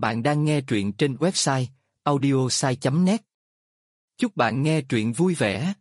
Bạn đang nghe truyện trên website audiosai.net. Chúc bạn nghe truyện vui vẻ.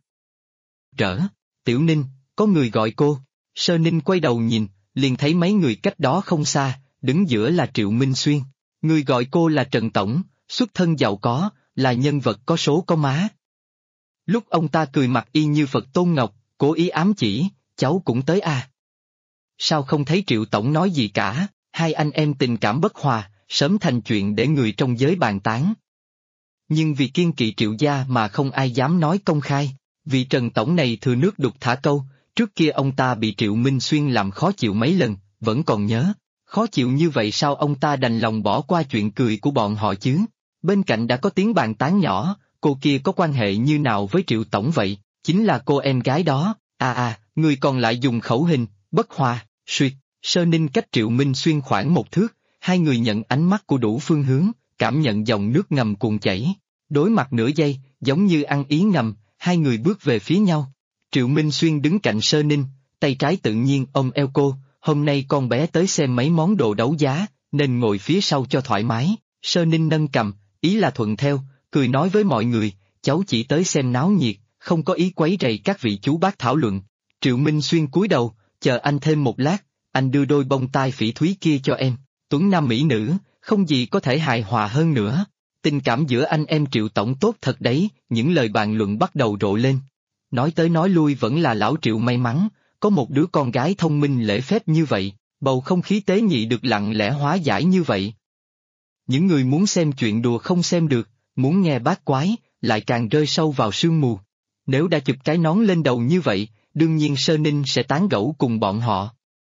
Tiểu Ninh, có người gọi cô. Sơ Ninh quay đầu nhìn, liền thấy mấy người cách đó không xa, đứng giữa là Triệu Minh Xuyên. Người gọi cô là Trần Tổng, xuất thân giàu có, là nhân vật có số có má. Lúc ông ta cười mặt y như Phật Tôn Ngọc, cố ý ám chỉ, cháu cũng tới à. Sao không thấy Triệu Tổng nói gì cả, hai anh em tình cảm bất hòa, sớm thành chuyện để người trong giới bàn tán. Nhưng vì kiêng kỵ Triệu gia mà không ai dám nói công khai, vì Trần Tổng này thừa nước đục thả câu, trước kia ông ta bị Triệu Minh Xuyên làm khó chịu mấy lần, vẫn còn nhớ. Khó chịu như vậy sao ông ta đành lòng bỏ qua chuyện cười của bọn họ chứ? Bên cạnh đã có tiếng bàn tán nhỏ, cô kia có quan hệ như nào với Triệu Tổng vậy? Chính là cô em gái đó. Người còn lại dùng khẩu hình, bất hòa, suýt. Sơ Ninh cách Triệu Minh Xuyên khoảng một thước, hai người nhận ánh mắt của đủ phương hướng, cảm nhận dòng nước ngầm cuồn chảy. Đối mặt nửa giây, giống như ăn ý ngầm, hai người bước về phía nhau. Triệu Minh Xuyên đứng cạnh Sơ Ninh, tay trái tự nhiên ôm eo cô, hôm nay con bé tới xem mấy món đồ đấu giá, nên ngồi phía sau cho thoải mái. Sơ Ninh nâng cằm, ý là thuận theo, cười nói với mọi người, cháu chỉ tới xem náo nhiệt, không có ý quấy rầy các vị chú bác thảo luận. Triệu Minh Xuyên cúi đầu, chờ anh thêm một lát, anh đưa đôi bông tai phỉ thúy kia cho em. Tuấn nam mỹ nữ, không gì có thể hài hòa hơn nữa. Tình cảm giữa anh em Triệu Tổng tốt thật đấy, những lời bàn luận bắt đầu rộ lên. Nói tới nói lui vẫn là lão Triệu may mắn, có một đứa con gái thông minh lễ phép như vậy, bầu không khí tế nhị được lặng lẽ hóa giải như vậy. Những người muốn xem chuyện đùa không xem được, muốn nghe bát quái, lại càng rơi sâu vào sương mù. Nếu đã chụp cái nón lên đầu như vậy, đương nhiên Sơ Ninh sẽ tán gẫu cùng bọn họ.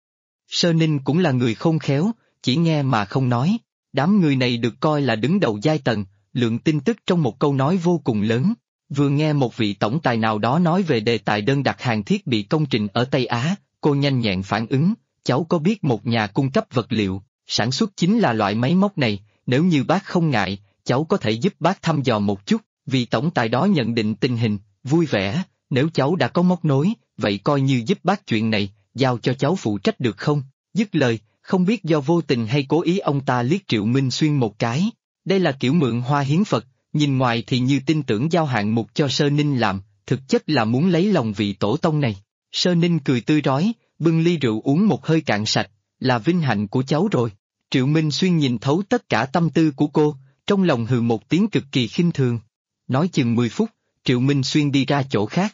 Sơ Ninh cũng là người khôn khéo, chỉ nghe mà không nói. Đám người này được coi là đứng đầu giai tầng, lượng tin tức trong một câu nói vô cùng lớn. Vừa nghe một vị tổng tài nào đó nói về đề tài đơn đặt hàng thiết bị công trình ở Tây Á, cô nhanh nhẹn phản ứng, cháu có biết một nhà cung cấp vật liệu, sản xuất chính là loại máy móc này, nếu như bác không ngại, cháu có thể giúp bác thăm dò một chút, vì tổng tài đó nhận định tình hình, vui vẻ, nếu cháu đã có móc nối, vậy coi như giúp bác chuyện này, giao cho cháu phụ trách được không? Dứt lời, không biết do vô tình hay cố ý ông ta liếc Triệu Minh Xuyên một cái, đây là kiểu mượn hoa hiến Phật, nhìn ngoài thì như tin tưởng giao hạng mục cho Sơ Ninh làm, thực chất là muốn lấy lòng vị tổ tông này. Sơ Ninh cười tươi rói, bưng ly rượu uống một hơi cạn sạch, là vinh hạnh của cháu rồi. Triệu Minh Xuyên nhìn thấu tất cả tâm tư của cô, trong lòng hừ một tiếng cực kỳ khinh thường. Nói chừng 10 phút, Triệu Minh Xuyên đi ra chỗ khác.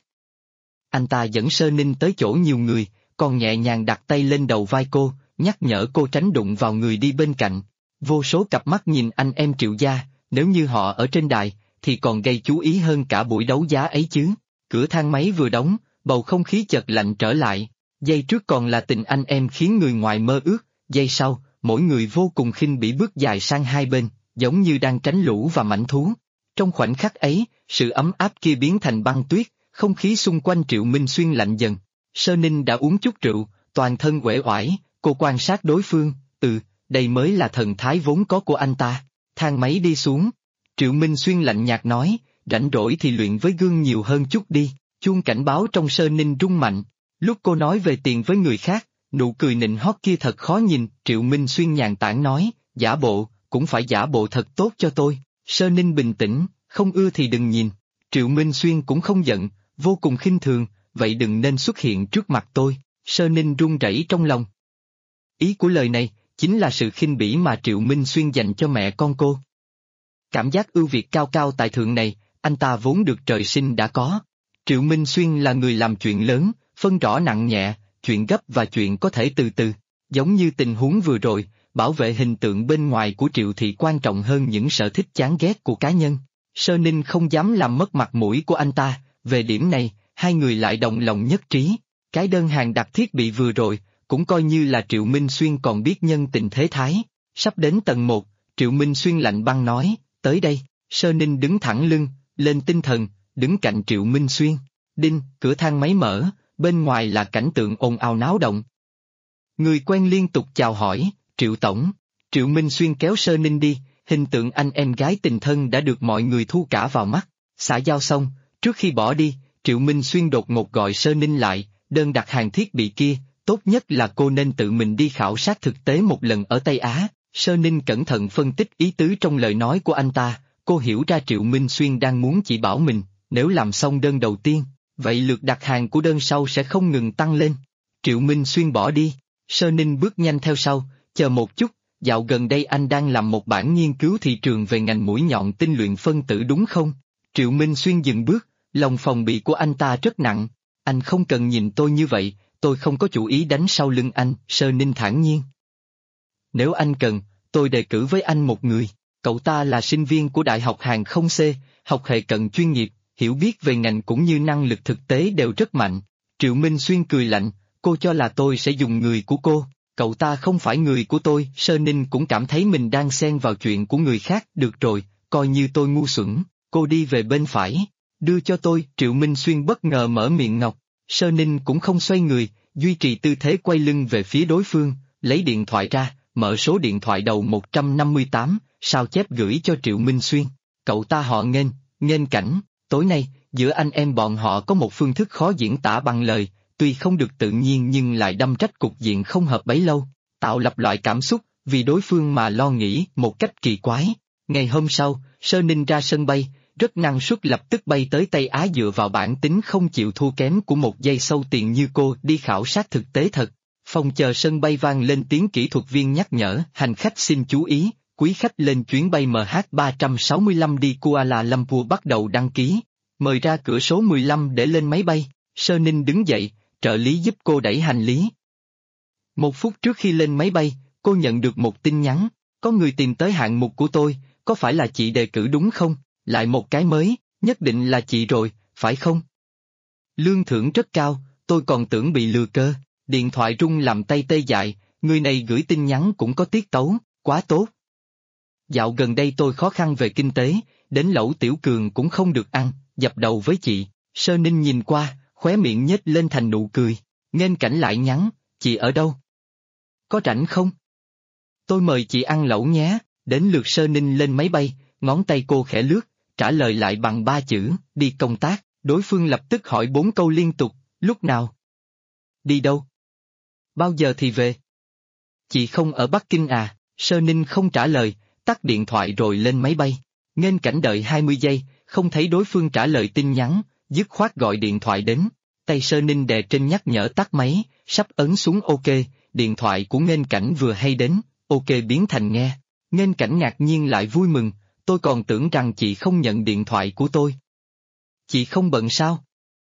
Anh ta dẫn Sơ Ninh tới chỗ nhiều người, còn nhẹ nhàng đặt tay lên đầu vai cô, nhắc nhở cô tránh đụng vào người đi bên cạnh. Vô số cặp mắt nhìn anh em Triệu gia, nếu như họ ở trên đài, thì còn gây chú ý hơn cả buổi đấu giá ấy chứ. Cửa thang máy vừa đóng, bầu không khí chợt lạnh trở lại. Giây trước còn là tình anh em khiến người ngoài mơ ước, giây sau, mỗi người vô cùng khinh bỉ bước dài sang hai bên, giống như đang tránh lũ và mãnh thú. Trong khoảnh khắc ấy, sự ấm áp kia biến thành băng tuyết, không khí xung quanh Triệu Minh Xuyên lạnh dần. Sơ Ninh đã uống chút rượu, toàn thân uể oải, cô quan sát đối phương, đây mới là thần thái vốn có của anh ta. Thang máy đi xuống. Triệu Minh Xuyên lạnh nhạt nói, rảnh rỗi thì luyện với gương nhiều hơn chút đi. Chuông cảnh báo trong Sơ Ninh rung mạnh. Lúc cô nói về tiền với người khác, nụ cười nịnh hót kia thật khó nhìn. Triệu Minh Xuyên nhàn tản nói, giả bộ, cũng phải giả bộ thật tốt cho tôi. Sơ Ninh bình tĩnh, không ưa thì đừng nhìn. Triệu Minh Xuyên cũng không giận, vô cùng khinh thường, vậy đừng nên xuất hiện trước mặt tôi. Sơ Ninh run rẩy trong lòng. Ý của lời này, chính là sự khinh bỉ mà Triệu Minh Xuyên dành cho mẹ con cô. Cảm giác ưu việt cao cao tại thượng này, anh ta vốn được trời sinh đã có. Triệu Minh Xuyên là người làm chuyện lớn, phân rõ nặng nhẹ, chuyện gấp và chuyện có thể từ từ. Giống như tình huống vừa rồi, bảo vệ hình tượng bên ngoài của Triệu Thị quan trọng hơn những sở thích chán ghét của cá nhân. Sơ Ninh không dám làm mất mặt mũi của anh ta, về điểm này, hai người lại đồng lòng nhất trí. Cái đơn hàng đặt thiết bị vừa rồi, cũng coi như là Triệu Minh Xuyên còn biết nhân tình thế thái. Sắp đến tầng 1, Triệu Minh Xuyên lạnh băng nói, tới đây. Sơ Ninh đứng thẳng lưng, lên tinh thần, đứng cạnh Triệu Minh Xuyên. Đinh, cửa thang máy mở, bên ngoài là cảnh tượng ồn ào náo động. Người quen liên tục chào hỏi, Triệu Tổng. Triệu Minh Xuyên kéo Sơ Ninh đi, hình tượng anh em gái tình thân đã được mọi người thu cả vào mắt. Xã giao xong, trước khi bỏ đi, Triệu Minh Xuyên đột ngột gọi Sơ Ninh lại, đơn đặt hàng thiết bị kia, tốt nhất là cô nên tự mình đi khảo sát thực tế một lần ở Tây Á. Sơ Ninh cẩn thận phân tích ý tứ trong lời nói của anh ta, cô hiểu ra Triệu Minh Xuyên đang muốn chỉ bảo mình, nếu làm xong đơn đầu tiên, vậy lượt đặt hàng của đơn sau sẽ không ngừng tăng lên. Triệu Minh Xuyên bỏ đi, Sơ Ninh bước nhanh theo sau, chờ một chút, dạo gần đây anh đang làm một bản nghiên cứu thị trường về ngành mũi nhọn tinh luyện phân tử đúng không? Triệu Minh Xuyên dừng bước, lòng phòng bị của anh ta rất nặng, anh không cần nhìn tôi như vậy, tôi không có chủ ý đánh sau lưng anh, Sơ Ninh thản nhiên. Nếu anh cần, tôi đề cử với anh một người, cậu ta là sinh viên của Đại học Hàng không C, học hệ cận chuyên nghiệp, hiểu biết về ngành cũng như năng lực thực tế đều rất mạnh. Triệu Minh Xuyên cười lạnh, cô cho là tôi sẽ dùng người của cô, cậu ta không phải người của tôi. Sơ Ninh cũng cảm thấy mình đang xen vào chuyện của người khác. Được rồi, coi như tôi ngu xuẩn, cô đi về bên phải, đưa cho tôi. Triệu Minh Xuyên bất ngờ mở miệng ngọc, Sơ Ninh cũng không xoay người, duy trì tư thế quay lưng về phía đối phương, lấy điện thoại ra, mở số điện thoại đầu 158, sao chép gửi cho Triệu Minh Xuyên. Cậu ta họ Nghênh Cảnh, tối nay, giữa anh em bọn họ có một phương thức khó diễn tả bằng lời, tuy không được tự nhiên nhưng lại đâm trách cục diện không hợp bấy lâu, tạo lập loại cảm xúc, vì đối phương mà lo nghĩ một cách kỳ quái. Ngày hôm sau, Sơ Ninh ra sân bay, rất năng suất lập tức bay tới Tây Á dựa vào bản tính không chịu thua kém của một giây sâu tiền như cô đi khảo sát thực tế thật. Phòng chờ sân bay vang lên tiếng kỹ thuật viên nhắc nhở, hành khách xin chú ý, quý khách lên chuyến bay MH365 đi Kuala Lumpur bắt đầu đăng ký. Mời ra cửa số 15 để lên máy bay. Sơ Ninh đứng dậy, trợ lý giúp cô đẩy hành lý. 1 phút trước khi lên máy bay, cô nhận được một tin nhắn, có người tìm tới hạng mục của tôi, có phải là chị đề cử đúng không? Lại một cái mới, nhất định là chị rồi, phải không? Lương thưởng rất cao, tôi còn tưởng bị lừa cơ. Điện thoại rung làm tay tê dại, người này gửi tin nhắn cũng có tiết tấu, quá tốt. Dạo gần đây tôi khó khăn về kinh tế, đến lẩu tiểu cường cũng không được ăn, dập đầu với chị. Sơ Ninh nhìn qua, khóe miệng nhếch lên thành nụ cười. Nghênh Cảnh lại nhắn, chị ở đâu? Có rảnh không? Tôi mời chị ăn lẩu nhé. Đến lượt Sơ Ninh lên máy bay, ngón tay cô khẽ lướt, trả lời lại bằng 3 chữ, đi công tác. Đối phương lập tức hỏi 4 câu liên tục, lúc nào? Đi đâu? Bao giờ thì về? Chị không ở Bắc Kinh à? Sơ Ninh không trả lời, tắt điện thoại rồi lên máy bay. Nghênh Cảnh đợi 20 giây, không thấy đối phương trả lời tin nhắn, dứt khoát gọi điện thoại đến. Tay Sơ Ninh đè trên nhắc nhở tắt máy, sắp ấn xuống OK, điện thoại của Nghênh Cảnh vừa hay đến, OK biến thành nghe. Nghênh Cảnh ngạc nhiên lại vui mừng, tôi còn tưởng rằng chị không nhận điện thoại của tôi. Chị không bận sao?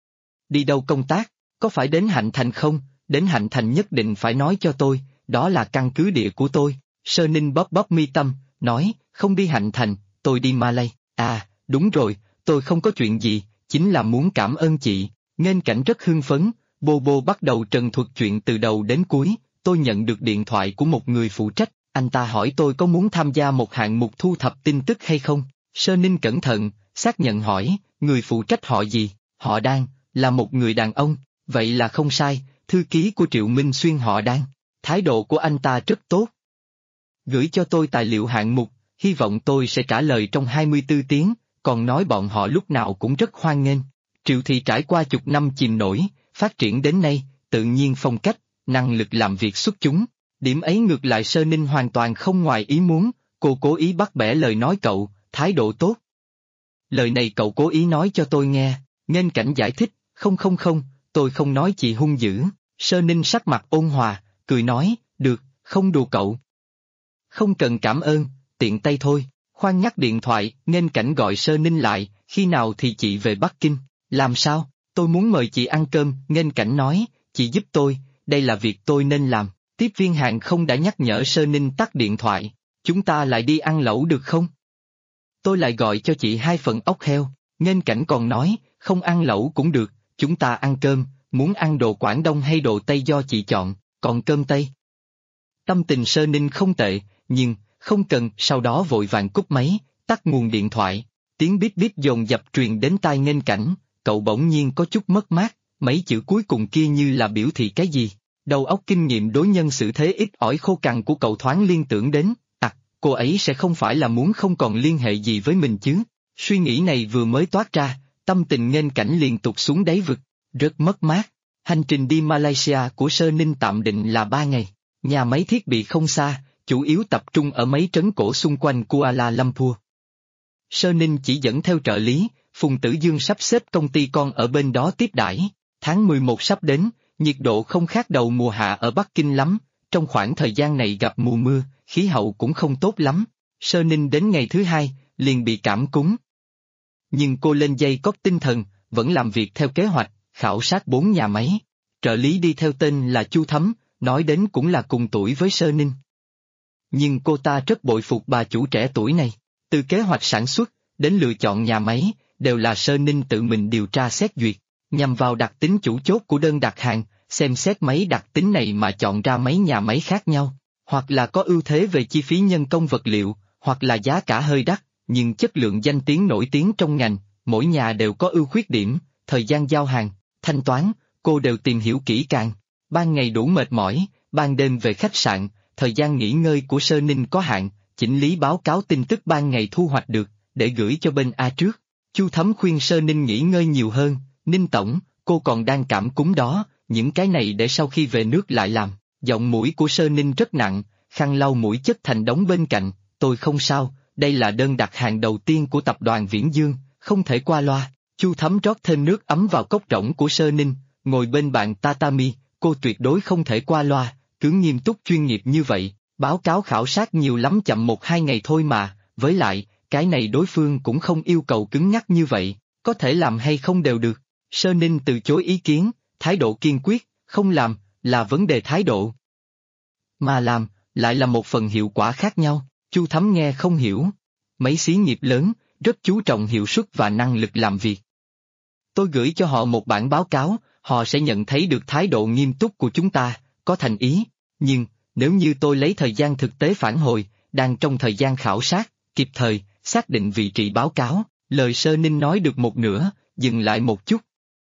Đi đâu công tác, có phải đến Hạnh Thành không? Đến Hạnh Thành nhất định phải nói cho tôi, đó là căn cứ địa của tôi. Sơ Ninh bóp bóp mi tâm, nói, không đi Hạnh Thành, tôi đi Malay. À, đúng rồi, tôi không có chuyện gì, chính là muốn cảm ơn chị. Nghênh Cảnh rất hưng phấn, Bô bắt đầu trần thuật chuyện từ đầu đến cuối. Tôi nhận được điện thoại của một người phụ trách, anh ta hỏi tôi có muốn tham gia một hạng mục thu thập tin tức hay không. Sơ Ninh cẩn thận, xác nhận hỏi, người phụ trách họ gì? Họ Đan, là một người đàn ông, vậy là không sai, thư ký của Triệu Minh Xuyên họ Đan. Thái độ của anh ta rất tốt. Gửi cho tôi tài liệu hạng mục, hy vọng tôi sẽ trả lời trong 24 tiếng, còn nói bọn họ lúc nào cũng rất hoan nghênh. Triệu Thị trải qua chục năm chìm nổi, phát triển đến nay, tự nhiên phong cách, năng lực làm việc xuất chúng. Điểm ấy ngược lại Sơ Ninh hoàn toàn không ngoài ý muốn, cô cố ý bắt bẻ lời nói cậu, thái độ tốt. Lời này cậu cố ý nói cho tôi nghe. Nghênh Cảnh giải thích, không, tôi không nói chị hung dữ. Sơ Ninh sắc mặt ôn hòa, cười nói, được, không đùa cậu. Không cần cảm ơn, tiện tay thôi. Khoan nhắc điện thoại, Nghênh Cảnh gọi Sơ Ninh lại, khi nào thì chị về Bắc Kinh? Làm sao? Tôi muốn mời chị ăn cơm. Nghênh Cảnh nói, chị giúp tôi, đây là việc tôi nên làm. Tiếp viên hàng không đã nhắc nhở Sơ Ninh tắt điện thoại, chúng ta lại đi ăn lẩu được không? Tôi lại gọi cho chị 2 phần ốc heo. Nghênh Cảnh còn nói, không ăn lẩu cũng được, chúng ta ăn cơm, muốn ăn đồ Quảng Đông hay đồ Tây do chị chọn, còn cơm Tây. Tâm tình Sơ Ninh không tệ, nhưng, không cần. Sau đó vội vàng cúp máy, tắt nguồn điện thoại, tiếng bíp bíp dồn dập truyền đến tai Nghênh Cảnh, cậu bỗng nhiên có chút mất mát, mấy chữ cuối cùng kia như là biểu thị cái gì. Đầu óc kinh nghiệm đối nhân xử thế ít ỏi khô cằn của cậu thoáng liên tưởng đến, cô ấy sẽ không phải là muốn không còn liên hệ gì với mình chứ. Suy nghĩ này vừa mới toát ra, tâm tình Nghênh Cảnh liền tụt xuống đáy vực, rất mất mát. Hành trình đi Malaysia của Sơ Ninh tạm định là 3 ngày, nhà máy thiết bị không xa, chủ yếu tập trung ở mấy trấn cổ xung quanh Kuala Lumpur. Sơ Ninh chỉ dẫn theo trợ lý, Phùng Tử Dương sắp xếp công ty con ở bên đó tiếp đãi. Tháng 11 sắp đến, nhiệt độ không khác đầu mùa hạ ở Bắc Kinh lắm, trong khoảng thời gian này gặp mùa mưa, khí hậu cũng không tốt lắm. Sơ Ninh đến ngày thứ hai, liền bị cảm cúm. Nhưng cô lên dây cót tinh thần, vẫn làm việc theo kế hoạch, khảo sát 4 nhà máy. Trợ lý đi theo tên là Chu Thấm, nói đến cũng là cùng tuổi với Sơ Ninh. Nhưng cô ta rất bội phục bà chủ trẻ tuổi này. Từ kế hoạch sản xuất, đến lựa chọn nhà máy, đều là Sơ Ninh tự mình điều tra xét duyệt, nhằm vào đặc tính chủ chốt của đơn đặt hàng, xem xét mấy đặc tính này mà chọn ra mấy nhà máy khác nhau, hoặc là có ưu thế về chi phí nhân công vật liệu, hoặc là giá cả hơi đắt, nhưng chất lượng danh tiếng nổi tiếng trong ngành, mỗi nhà đều có ưu khuyết điểm, thời gian giao hàng, thanh toán, cô đều tìm hiểu kỹ càng. Ban ngày đủ mệt mỏi, ban đêm về khách sạn, thời gian nghỉ ngơi của Sơ Ninh có hạn, chỉnh lý báo cáo tin tức ban ngày thu hoạch được, để gửi cho bên A trước. Chu Thấm khuyên Sơ Ninh nghỉ ngơi nhiều hơn, Ninh tổng, cô còn đang cảm cúm đó, những cái này để sau khi về nước lại làm. Giọng mũi của Sơ Ninh rất nặng, khăn lau mũi chất thành đống bên cạnh, tôi không sao, đây là đơn đặt hàng đầu tiên của tập đoàn Viễn Dương, không thể qua loa. Chu Thấm rót thêm nước ấm vào cốc rỗng của Sơ Ninh, ngồi bên bàn tatami, cô tuyệt đối không thể qua loa, cứ nghiêm túc chuyên nghiệp như vậy, báo cáo khảo sát nhiều lắm chậm 1-2 ngày thôi mà, với lại, cái này đối phương cũng không yêu cầu cứng nhắc như vậy, có thể làm hay không đều được. Sơ Ninh từ chối ý kiến, thái độ kiên quyết, không làm, là vấn đề thái độ. Mà làm, lại là một phần hiệu quả khác nhau, Chu Thấm nghe không hiểu. Mấy xí nghiệp lớn, rất chú trọng hiệu suất và năng lực làm việc. Tôi gửi cho họ một bản báo cáo, họ sẽ nhận thấy được thái độ nghiêm túc của chúng ta, có thành ý, nhưng, nếu như tôi lấy thời gian thực tế phản hồi, đang trong thời gian khảo sát, kịp thời, xác định vị trí báo cáo, lời Sơ Ninh nói được một nửa, dừng lại một chút.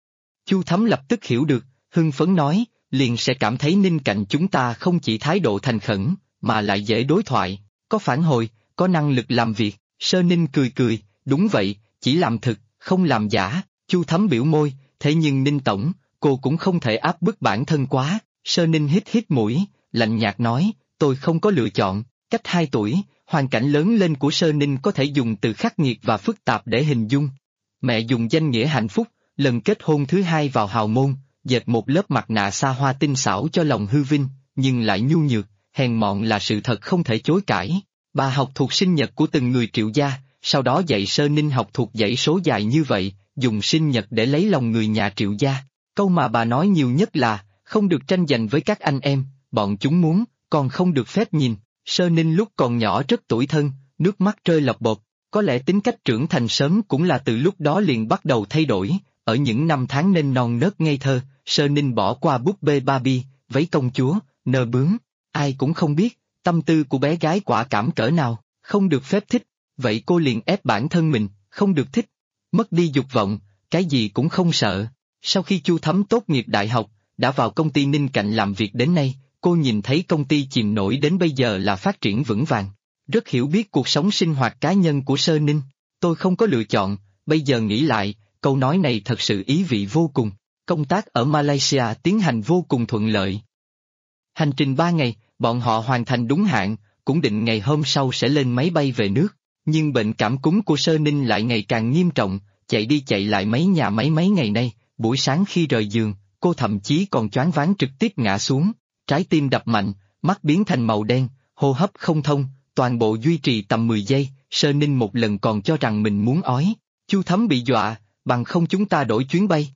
Chu Thấm lập tức hiểu được, hưng phấn nói, liền sẽ cảm thấy Ninh cạnh chúng ta không chỉ thái độ thành khẩn, mà lại dễ đối thoại, có phản hồi, có năng lực làm việc. Sơ Ninh cười cười, đúng vậy, chỉ làm thực, không làm giả. Chu Thấm biểu môi, thế nhưng Ninh tổng, cô cũng không thể áp bức bản thân quá. Sơ Ninh hít hít mũi, lạnh nhạt nói, tôi không có lựa chọn. Cách 2 tuổi, hoàn cảnh lớn lên của Sơ Ninh có thể dùng từ khắc nghiệt và phức tạp để hình dung. Mẹ dùng danh nghĩa hạnh phúc, lần kết hôn thứ 2 vào hào môn, dệt một lớp mặt nạ xa hoa tinh xảo cho lòng hư vinh, nhưng lại nhu nhược, hèn mọn là sự thật không thể chối cãi. Bà học thuộc sinh nhật của từng người Triệu gia, sau đó dạy Sơ Ninh học thuộc dãy số dài như vậy, dùng sinh nhật để lấy lòng người nhà Triệu gia. Câu mà bà nói nhiều nhất là, không được tranh giành với các anh em, bọn chúng muốn, còn không được phép nhìn. Sơ Ninh lúc còn nhỏ rất tủi thân, nước mắt rơi lọc bột, có lẽ tính cách trưởng thành sớm cũng là từ lúc đó liền bắt đầu thay đổi. Ở những năm tháng nên non nớt ngây thơ, Sơ Ninh bỏ qua búp bê Barbie, váy công chúa, nơ bướm, ai cũng không biết, tâm tư của bé gái quả cảm cỡ nào, không được phép thích, vậy cô liền ép bản thân mình, không được thích, mất đi dục vọng, cái gì cũng không sợ. Sau khi Chu Thấm tốt nghiệp đại học, đã vào công ty Ninh Cạnh làm việc đến nay, cô nhìn thấy công ty chìm nổi đến bây giờ là phát triển vững vàng, rất hiểu biết cuộc sống sinh hoạt cá nhân của Sơ Ninh. Tôi không có lựa chọn, bây giờ nghĩ lại, câu nói này thật sự ý vị vô cùng. Công tác ở Malaysia tiến hành vô cùng thuận lợi. Hành trình 3 ngày, bọn họ hoàn thành đúng hạn, cũng định ngày hôm sau sẽ lên máy bay về nước. Nhưng bệnh cảm cúm của Sơ Ninh lại ngày càng nghiêm trọng, chạy đi chạy lại mấy nhà máy mấy ngày nay, buổi sáng khi rời giường, cô thậm chí còn choáng váng trực tiếp ngã xuống, trái tim đập mạnh, mắt biến thành màu đen, hô hấp không thông, toàn bộ duy trì tầm 10 giây, Sơ Ninh một lần còn cho rằng mình muốn ói. Chu Thấm bị dọa, bằng không chúng ta đổi chuyến bay.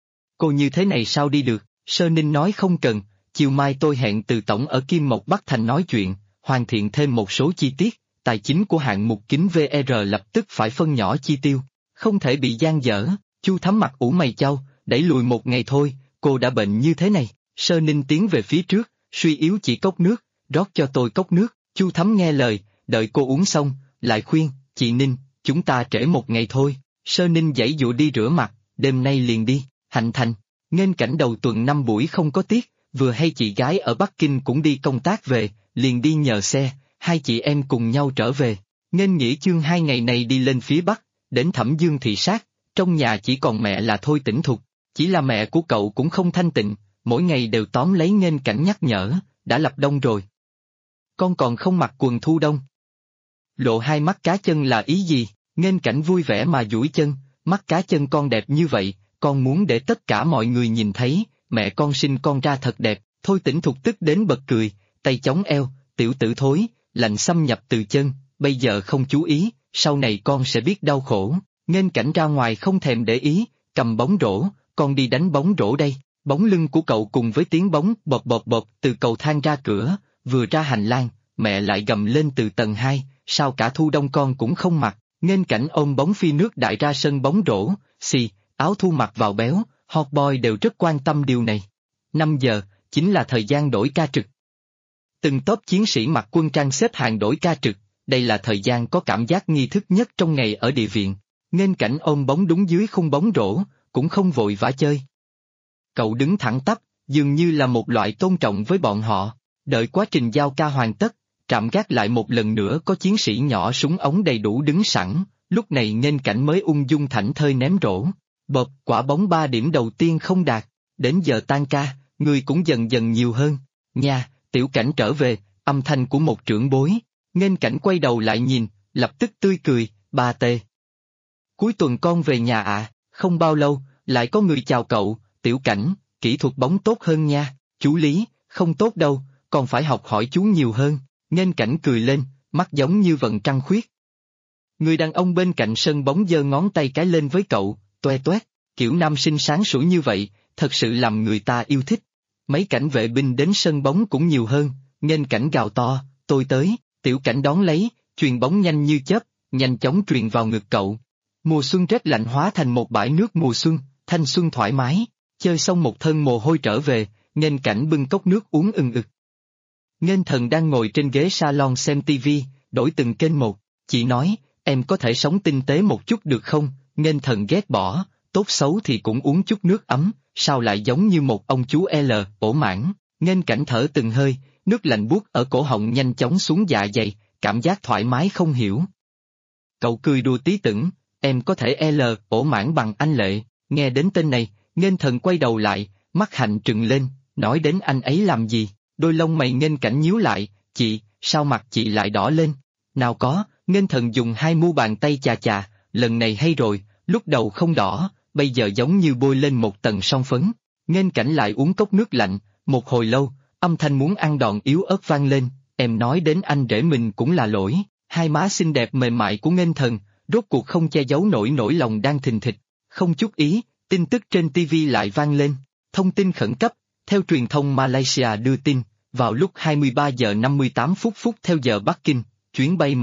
Cô như thế này sao đi được, Sơ Ninh nói không cần, chiều mai tôi hẹn Từ tổng ở Kim Mộc Bắc Thành nói chuyện, hoàn thiện thêm một số chi tiết, tài chính của hạng mục kính VR lập tức phải phân nhỏ chi tiêu, không thể bị dang dở. Chu Thấm mặt ủ mày chau, đẩy lùi 1 ngày thôi, cô đã bệnh như thế này. Sơ Ninh tiến về phía trước, suy yếu chỉ cốc nước, rót cho tôi cốc nước. Chu Thấm nghe lời, đợi cô uống xong, lại khuyên, chị Ninh, chúng ta trễ 1 ngày thôi. Sơ Ninh giãy giụa đi rửa mặt, đêm nay liền đi. Hạnh Thành, nghênh cảnh đầu tuần 5 buổi không có tiết, vừa hay chị gái ở Bắc Kinh cũng đi công tác về, liền đi nhờ xe, 2 chị em cùng nhau trở về. Nghênh Nghĩa Chương 2 ngày này đi lên phía Bắc, đến Thẩm Dương thị sát, trong nhà chỉ còn mẹ là Thôi Tĩnh Thục, chỉ là mẹ của cậu cũng không thanh tịnh, mỗi ngày đều tóm lấy Nghênh Cảnh nhắc nhở, đã lập đông rồi. con còn không mặc quần thu đông. Lộ hai mắt cá chân là ý gì? Nghênh Cảnh vui vẻ mà duỗi chân, mắt cá chân con đẹp như vậy, con muốn để tất cả mọi người nhìn thấy, mẹ con sinh con ra thật đẹp. Thôi Tĩnh Thục tức đến bật cười, tay chống eo, tiểu tử thối, lạnh xâm nhập từ chân, bây giờ không chú ý, sau này con sẽ biết đau khổ. Nghênh Cảnh ra ngoài không thèm để ý, cầm bóng rổ, con đi đánh bóng rổ đây. Bóng lưng của cậu cùng với tiếng bóng bọt bọt bọt từ cầu thang ra cửa, vừa ra hành lang, mẹ lại gầm lên từ tầng 2, sao cả thu đông con cũng không mặc. Nghênh Cảnh ôm bóng phi nước đại ra sân bóng rổ, xì, áo thu mặc vào béo, hot boy đều rất quan tâm điều này. 5 giờ, chính là thời gian đổi ca trực. Từng tốp chiến sĩ mặc quân trang xếp hàng đổi ca trực, đây là thời gian có cảm giác nghi thức nhất trong ngày ở địa viện. Nghênh Cảnh ôm bóng đúng dưới khung bóng rổ, cũng không vội vã chơi. Cậu đứng thẳng tắp, dường như là một loại tôn trọng với bọn họ, đợi quá trình giao ca hoàn tất, trạm gác lại một lần nữa có chiến sĩ nhỏ súng ống đầy đủ đứng sẵn, lúc này Nghênh Cảnh mới ung dung thảnh thơi ném rổ. Bộp, quả bóng 3 điểm đầu tiên không đạt, đến giờ tan ca, người cũng dần dần nhiều hơn. Nha, Tiểu Cảnh trở về, âm thanh của một trưởng bối. Nghênh Cảnh quay đầu lại nhìn, lập tức tươi cười, ba Tê. Cuối tuần con về nhà ạ, không bao lâu, lại có người chào cậu, Tiểu Cảnh, kỹ thuật bóng tốt hơn nha, chú Lý, không tốt đâu, còn phải học hỏi chú nhiều hơn. Nghênh Cảnh cười lên, mắt giống như vầng trăng khuyết. Người đàn ông bên cạnh sân bóng giơ ngón tay cái lên với cậu, toe toét, kiểu nam sinh sáng sủa như vậy, thật sự làm người ta yêu thích. Mấy cảnh vệ binh đến sân bóng cũng nhiều hơn, Nghênh Cảnh gào to, tôi tới, Tiểu Cảnh đón lấy, chuyền bóng nhanh như chớp, nhanh chóng truyền vào ngực cậu. Mùa xuân rét lạnh hóa thành một bãi nước mùa xuân, thanh xuân thoải mái, chơi xong một thân mồ hôi trở về, Nghênh Cảnh bưng cốc nước uống ừng ực. Nghênh Thần đang ngồi trên ghế salon xem tivi, đổi từng kênh một, chị nói, em có thể sống tinh tế một chút được không? Nghênh Thần ghét bỏ, tốt xấu thì cũng uống chút nước ấm, sao lại giống như một ông chú L, ổ mãn. Nghênh Cảnh thở từng hơi, nước lạnh buốt ở cổ họng nhanh chóng xuống dạ dày, cảm giác thoải mái không hiểu. Cậu cười đùa tí tửng, em có thể L, ổ mãn bằng anh Lệ. Nghe đến tên này, Nghênh Thần quay đầu lại, mắt hạnh trừng lên, nói đến anh ấy làm gì? Đôi lông mày Nghênh Cảnh nhíu lại, chị, sao mặt chị lại đỏ lên? Nào có, Nghênh Thần dùng 2 mu bàn tay chà chà, lần này hay rồi, lúc đầu không đỏ, bây giờ giống như bôi lên một tầng son phấn. Nghênh Cảnh lại uống cốc nước lạnh, một hồi lâu, âm thanh muốn ăn đòn yếu ớt vang lên, em nói đến anh rể mình cũng là lỗi. Hai má xinh đẹp mềm mại của Nghênh Thần, rốt cuộc không che giấu nổi nỗi lòng đang thình thịch. Không chút ý, tin tức trên TV lại vang lên. Thông tin khẩn cấp, theo truyền thông Malaysia đưa tin, vào lúc 23 giờ 58 phút theo giờ Bắc Kinh, chuyến bay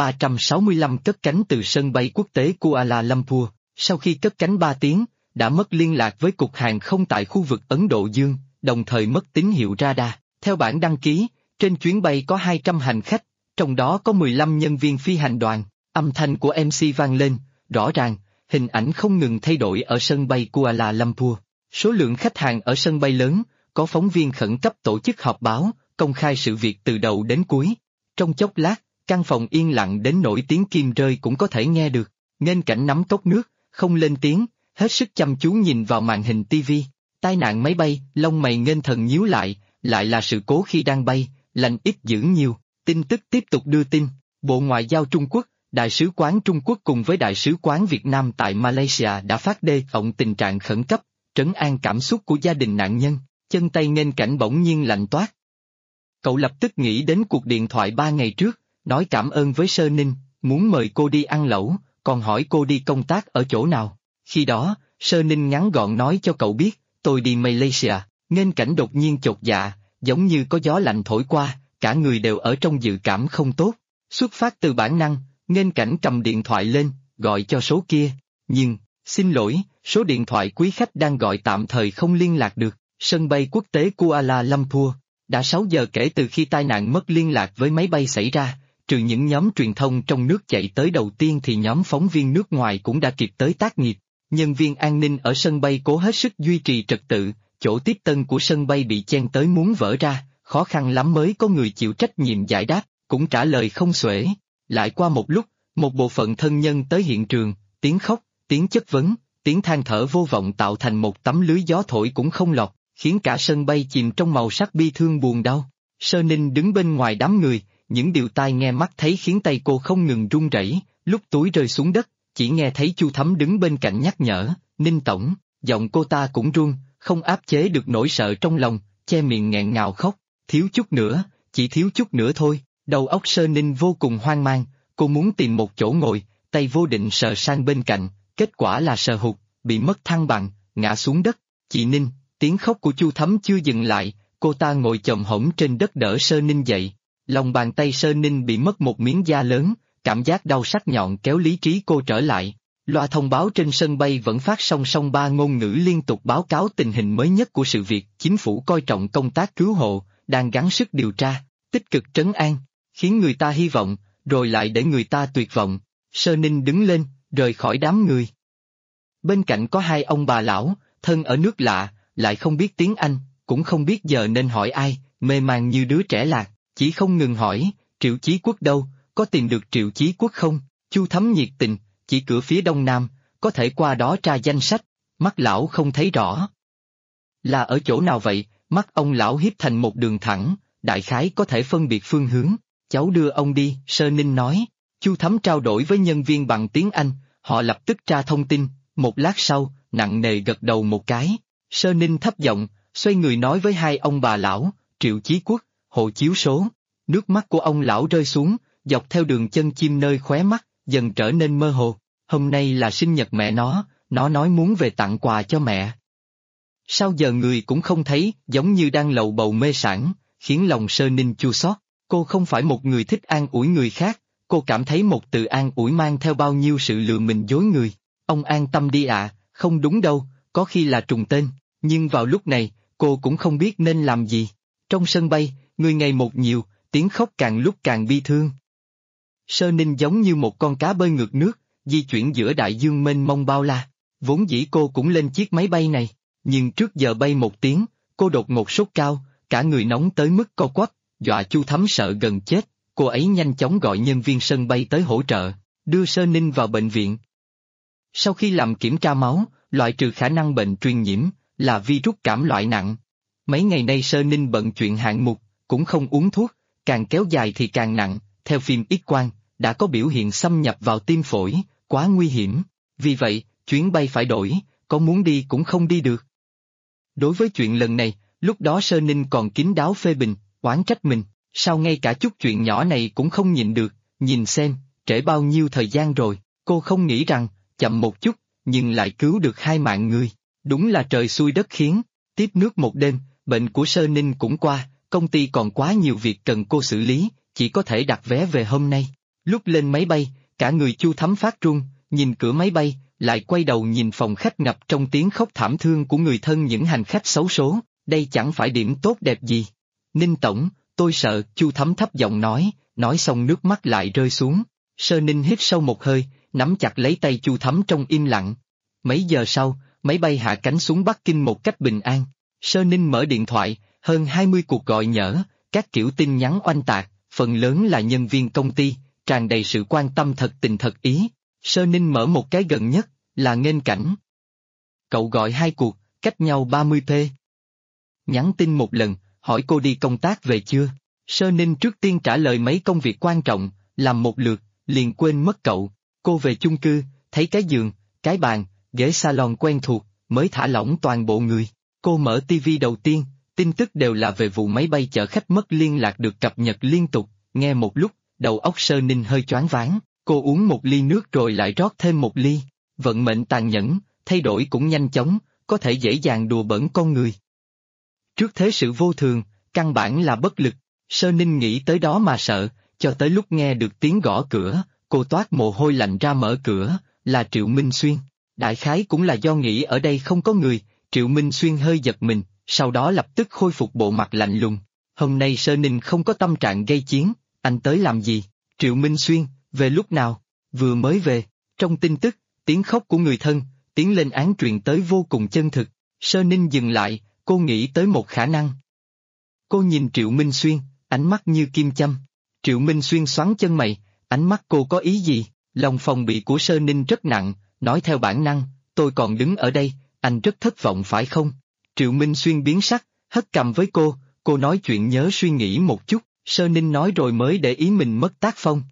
MH365 cất cánh từ sân bay quốc tế Kuala Lumpur. Sau khi cất cánh 3 tiếng, đã mất liên lạc với cục hàng không tại khu vực Ấn Độ Dương, đồng thời mất tín hiệu radar. Theo bản đăng ký, trên chuyến bay có 200 hành khách, trong đó có 15 nhân viên phi hành đoàn. Âm thanh của MC vang lên, rõ ràng, hình ảnh không ngừng thay đổi ở sân bay Kuala Lumpur. Số lượng khách hàng ở sân bay lớn, có phóng viên khẩn cấp tổ chức họp báo, công khai sự việc từ đầu đến cuối. Trong chốc lát, căn phòng yên lặng đến nỗi tiếng kim rơi cũng có thể nghe được. Nghênh Cảnh nắm cốc nước, không lên tiếng, hết sức chăm chú nhìn vào màn hình TV. Tai nạn máy bay, lông mày Nghênh Thần nhíu lại là sự cố khi đang bay, lành ít dữ nhiều. Tin tức tiếp tục đưa tin, Bộ Ngoại giao Trung Quốc, Đại sứ quán Trung Quốc cùng với Đại sứ quán Việt Nam tại Malaysia đã phát đề nghị tình trạng khẩn cấp, trấn an cảm xúc của gia đình nạn nhân. Chân tay Nghênh Cảnh bỗng nhiên lạnh toát. Cậu lập tức nghĩ đến cuộc điện thoại 3 ngày trước, nói cảm ơn với Sơ Ninh, muốn mời cô đi ăn lẩu, còn hỏi cô đi công tác ở chỗ nào. Khi đó, Sơ Ninh ngắn gọn nói cho cậu biết, tôi đi Malaysia. Nghênh Cảnh đột nhiên chột dạ, giống như có gió lạnh thổi qua, cả người đều ở trong dự cảm không tốt. Xuất phát từ bản năng, Nghênh Cảnh cầm điện thoại lên, gọi cho số kia, nhưng, xin lỗi, số điện thoại quý khách đang gọi tạm thời không liên lạc được. Sân bay quốc tế Kuala Lumpur, đã 6 giờ kể từ khi tai nạn mất liên lạc với máy bay xảy ra, trừ những nhóm truyền thông trong nước chạy tới đầu tiên thì nhóm phóng viên nước ngoài cũng đã kịp tới tác nghiệp. Nhân viên an ninh ở sân bay cố hết sức duy trì trật tự, chỗ tiếp tân của sân bay bị chen tới muốn vỡ ra, khó khăn lắm mới có người chịu trách nhiệm giải đáp, cũng trả lời không xuể. Lại qua một lúc, một bộ phận thân nhân tới hiện trường, tiếng khóc, tiếng chất vấn, tiếng than thở vô vọng tạo thành một tấm lưới gió thổi cũng không lọt, khiến cả sân bay chìm trong màu sắc bi thương buồn đau. Sơ Ninh đứng bên ngoài đám người, những điều tai nghe mắt thấy khiến tay cô không ngừng run rẩy. Lúc túi rơi xuống đất, chỉ nghe thấy Chu Thấm đứng bên cạnh nhắc nhở, Ninh tổng, giọng cô ta cũng run, không áp chế được nỗi sợ trong lòng, che miệng nghẹn ngào khóc, thiếu chút nữa, chỉ thiếu chút nữa thôi. Đầu óc Sơ Ninh vô cùng hoang mang, cô muốn tìm một chỗ ngồi, tay vô định sờ sang bên cạnh, kết quả là sờ hụt, bị mất thăng bằng, ngã xuống đất. Chị Ninh, tiếng khóc của Chu Thấm chưa dừng lại, cô ta ngồi chồm hổm trên đất đỡ Sơ Ninh dậy. Lòng bàn tay Sơ Ninh bị mất một miếng da lớn, cảm giác đau sắc nhọn kéo lý trí cô trở lại. Loa thông báo trên sân bay vẫn phát song song 3 ngôn ngữ liên tục báo cáo tình hình mới nhất của sự việc. Chính phủ coi trọng công tác cứu hộ, đang gắng sức điều tra, tích cực trấn an, khiến người ta hy vọng, rồi lại để người ta tuyệt vọng. Sơ Ninh đứng lên, rời khỏi đám người. Bên cạnh có 2 ông bà lão, thân ở nước lạ, lại không biết tiếng Anh, cũng không biết giờ nên hỏi ai, mê man như đứa trẻ lạc, chỉ không ngừng hỏi, Triệu Chí Quốc đâu, có tìm được Triệu Chí Quốc không? Chu Thấm nhiệt tình, chỉ cửa phía đông nam, có thể qua đó tra danh sách. Mắt lão không thấy rõ. Là ở chỗ nào vậy? Mắt ông lão hiếp thành một đường thẳng, đại khái có thể phân biệt phương hướng. Cháu đưa ông đi, Sơ Ninh nói. Chu Thấm trao đổi với nhân viên bằng tiếng Anh, họ lập tức tra thông tin, một lát sau, nặng nề gật đầu một cái. Sơ Ninh thấp giọng, xoay người nói với 2 ông bà lão, Triệu Chí Quốc, hộ chiếu số. Nước mắt của ông lão rơi xuống, dọc theo đường chân chim nơi khóe mắt, dần trở nên mơ hồ. Hôm nay là sinh nhật mẹ nó nói muốn về tặng quà cho mẹ. Sao giờ người cũng không thấy, giống như đang lầu bầu mê sảng, khiến lòng Sơ Ninh chua xót. Cô không phải một người thích an ủi người khác, cô cảm thấy một từ an ủi mang theo bao nhiêu sự lừa mình dối người. Ông an tâm đi ạ, không đúng đâu, có khi là trùng tên, nhưng vào lúc này, cô cũng không biết nên làm gì. Trong sân bay, người ngày một nhiều, tiếng khóc càng lúc càng bi thương. Sơ Ninh giống như một con cá bơi ngược nước, di chuyển giữa đại dương mênh mông bao la. Vốn dĩ cô cũng lên chiếc máy bay này, nhưng trước giờ bay 1 tiếng, cô đột ngột sốt cao, cả người nóng tới mức co quắp, dọa Chu Thấm sợ gần chết. Cô ấy nhanh chóng gọi nhân viên sân bay tới hỗ trợ, đưa Sơ Ninh vào bệnh viện. Sau khi làm kiểm tra máu, loại trừ khả năng bệnh truyền nhiễm, là virus cảm loại nặng. Mấy ngày nay Sơ Ninh bận chuyện hạng mục, cũng không uống thuốc, càng kéo dài thì càng nặng, theo phim X-quang, đã có biểu hiện xâm nhập vào tim phổi, quá nguy hiểm. Vì vậy, chuyến bay phải đổi, có muốn đi cũng không đi được. Đối với chuyện lần này, lúc đó Sơ Ninh còn kín đáo phê bình, oán trách mình, sao ngay cả chút chuyện nhỏ này cũng không nhịn được, nhìn xem, trễ bao nhiêu thời gian rồi, cô không nghĩ rằng, chậm một chút, nhưng lại cứu được 2 mạng người, đúng là trời xui đất khiến. Tiếp nước một đêm, bệnh của Sơ Ninh cũng qua, công ty còn quá nhiều việc cần cô xử lý, chỉ có thể đặt vé về hôm nay. Lúc lên máy bay, cả người Chu Thấm phát run, nhìn cửa máy bay, lại quay đầu nhìn phòng khách ngập trong tiếng khóc thảm thương của người thân những hành khách xấu số, đây chẳng phải điểm tốt đẹp gì. Ninh tổng, tôi sợ, Chu Thấm thấp giọng nói xong nước mắt lại rơi xuống. Sơ Ninh hít sâu một hơi, nắm chặt lấy tay Chu Thấm trong im lặng. Mấy giờ sau, máy bay hạ cánh xuống Bắc Kinh một cách bình an. Sơ Ninh mở điện thoại, hơn 20 cuộc gọi nhỡ, các kiểu tin nhắn oanh tạc, phần lớn là nhân viên công ty, tràn đầy sự quan tâm thật tình thật ý. Sơ Ninh mở một cái gần nhất, là Nghênh Cảnh. Cậu gọi 2 cuộc, cách nhau 30p. Nhắn tin một lần, hỏi cô đi công tác về chưa. Sơ Ninh trước tiên trả lời mấy công việc quan trọng, làm một lượt, liền quên mất cậu. Cô về chung cư, thấy cái giường, cái bàn, ghế salon quen thuộc, mới thả lỏng toàn bộ người. Cô mở tivi đầu tiên, tin tức đều là về vụ máy bay chở khách mất liên lạc được cập nhật liên tục, nghe một lúc, đầu óc Sơ Ninh hơi choáng váng, cô uống một ly nước rồi lại rót thêm một ly. Vận mệnh tàn nhẫn, thay đổi cũng nhanh chóng, có thể dễ dàng đùa bỡn con người. Trước thế sự vô thường, căn bản là bất lực, Sơ Ninh nghĩ tới đó mà sợ, cho tới lúc nghe được tiếng gõ cửa, cô toát mồ hôi lạnh ra mở cửa, là Triệu Minh Xuyên. Đại khái cũng là do nghĩ ở đây không có người, Triệu Minh Xuyên hơi giật mình, sau đó lập tức khôi phục bộ mặt lạnh lùng. Hôm nay Sơ Ninh không có tâm trạng gây chiến, anh tới làm gì? Triệu Minh Xuyên, về lúc nào? Vừa mới về. Trong tin tức, tiếng khóc của người thân, tiếng lên án truyền tới vô cùng chân thực. Sơ Ninh dừng lại, cô nghĩ tới một khả năng. Cô nhìn Triệu Minh Xuyên, ánh mắt như kim châm. Triệu Minh Xuyên xoắn chân mày, ánh mắt cô có ý gì? Lòng phòng bị của Sơ Ninh rất nặng, nói theo bản năng, tôi còn đứng ở đây, anh rất thất vọng phải không? Triệu Minh Xuyên biến sắc, hất cằm với cô nói chuyện nhớ suy nghĩ một chút, Sơ Ninh nói rồi mới để ý mình mất tác phong.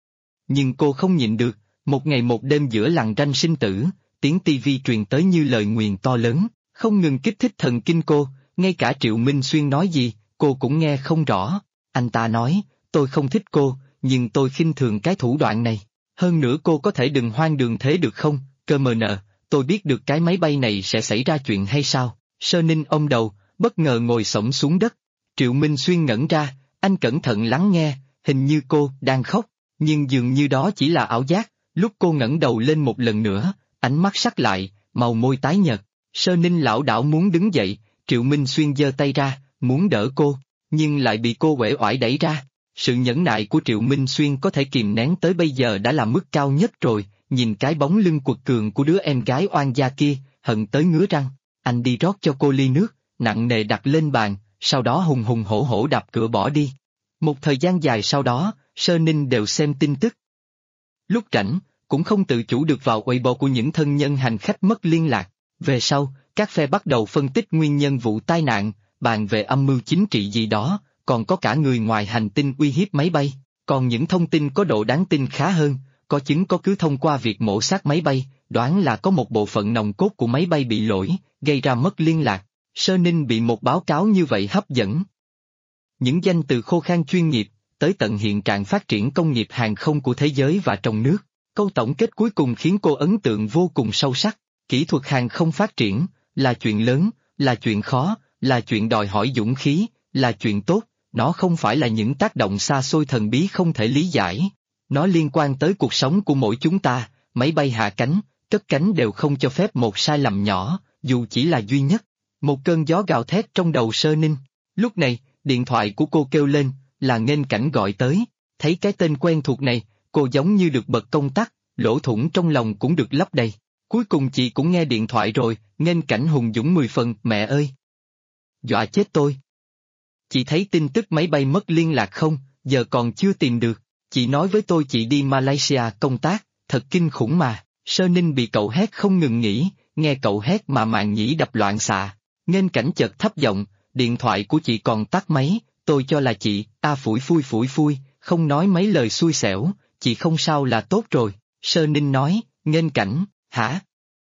Nhưng cô không nhịn được, một ngày một đêm giữa lằn ranh sinh tử, tiếng tivi truyền tới như lời nguyền to lớn, không ngừng kích thích thần kinh cô, ngay cả Triệu Minh Xuyên nói gì, cô cũng nghe không rõ. Anh ta nói, tôi không thích cô, nhưng tôi khinh thường cái thủ đoạn này. Hơn nữa cô có thể đừng hoang đường thế được không, cơ mờ nợ, tôi biết được cái máy bay này sẽ xảy ra chuyện hay sao. Sơ Ninh ôm đầu, bất ngờ ngồi xổm xuống đất. Triệu Minh Xuyên ngẩn ra, anh cẩn thận lắng nghe, hình như cô đang khóc, nhưng dường như đó chỉ là ảo giác. Lúc cô ngẩng đầu lên một lần nữa, ánh mắt sắc lại, màu môi tái nhợt. Sơ Ninh lảo đảo muốn đứng dậy, Triệu Minh Xuyên giơ tay ra, muốn đỡ cô, nhưng lại bị cô uể oải đẩy ra. Sự nhẫn nại của Triệu Minh Xuyên có thể kìm nén tới bây giờ đã là mức cao nhất rồi, nhìn cái bóng lưng quật cường của đứa em gái oan gia kia, hận tới ngứa răng. Anh đi rót cho cô ly nước, nặng nề đặt lên bàn, sau đó hùng hùng hổ hổ đạp cửa bỏ đi. Một thời gian dài sau đó, Sơ Ninh đều xem tin tức. Lúc rảnh, cũng không tự chủ được vào Weibo của những thân nhân hành khách mất liên lạc. Về sau, các phe bắt đầu phân tích nguyên nhân vụ tai nạn, bàn về âm mưu chính trị gì đó, còn có cả người ngoài hành tinh uy hiếp máy bay. Còn những thông tin có độ đáng tin khá hơn, có chứng có cứ thông qua việc mổ xác máy bay, đoán là có một bộ phận nòng cốt của máy bay bị lỗi, gây ra mất liên lạc. Sơ Ninh bị một báo cáo như vậy hấp dẫn. Những danh từ khô khan chuyên nghiệp, tới tận hiện trạng phát triển công nghiệp hàng không của thế giới và trong nước. Câu tổng kết cuối cùng khiến cô ấn tượng vô cùng sâu sắc. Kỹ thuật hàng không phát triển, là chuyện lớn, là chuyện khó, là chuyện đòi hỏi dũng khí, là chuyện tốt, nó không phải là những tác động xa xôi thần bí không thể lý giải. Nó liên quan tới cuộc sống của mỗi chúng ta, máy bay hạ cánh, cất cánh đều không cho phép một sai lầm nhỏ, dù chỉ là duy nhất. Một cơn gió gào thét trong đầu Sơ Ninh. Lúc này, điện thoại của cô kêu lên, là Nghênh Cảnh gọi tới. Thấy cái tên quen thuộc này, cô giống như được bật công tắc, lỗ thủng trong lòng cũng được lấp đầy. Cuối cùng chị cũng nghe điện thoại rồi, Nghênh Cảnh hùng dũng 10 phần, mẹ ơi! Dọa chết tôi! Chị thấy tin tức máy bay mất liên lạc không, giờ còn chưa tìm được. Chị nói với tôi chị đi Malaysia công tác, thật kinh khủng mà. Sơ Ninh bị cậu hét không ngừng nghỉ, nghe cậu hét mà màng nhĩ đập loạn xạ. Nghênh Cảnh chợt thấp giọng, điện thoại của chị còn tắt máy, tôi cho là chị, phủi phui, không nói mấy lời xui xẻo, chị không sao là tốt rồi. Sơ Ninh nói, Nghênh Cảnh, hả?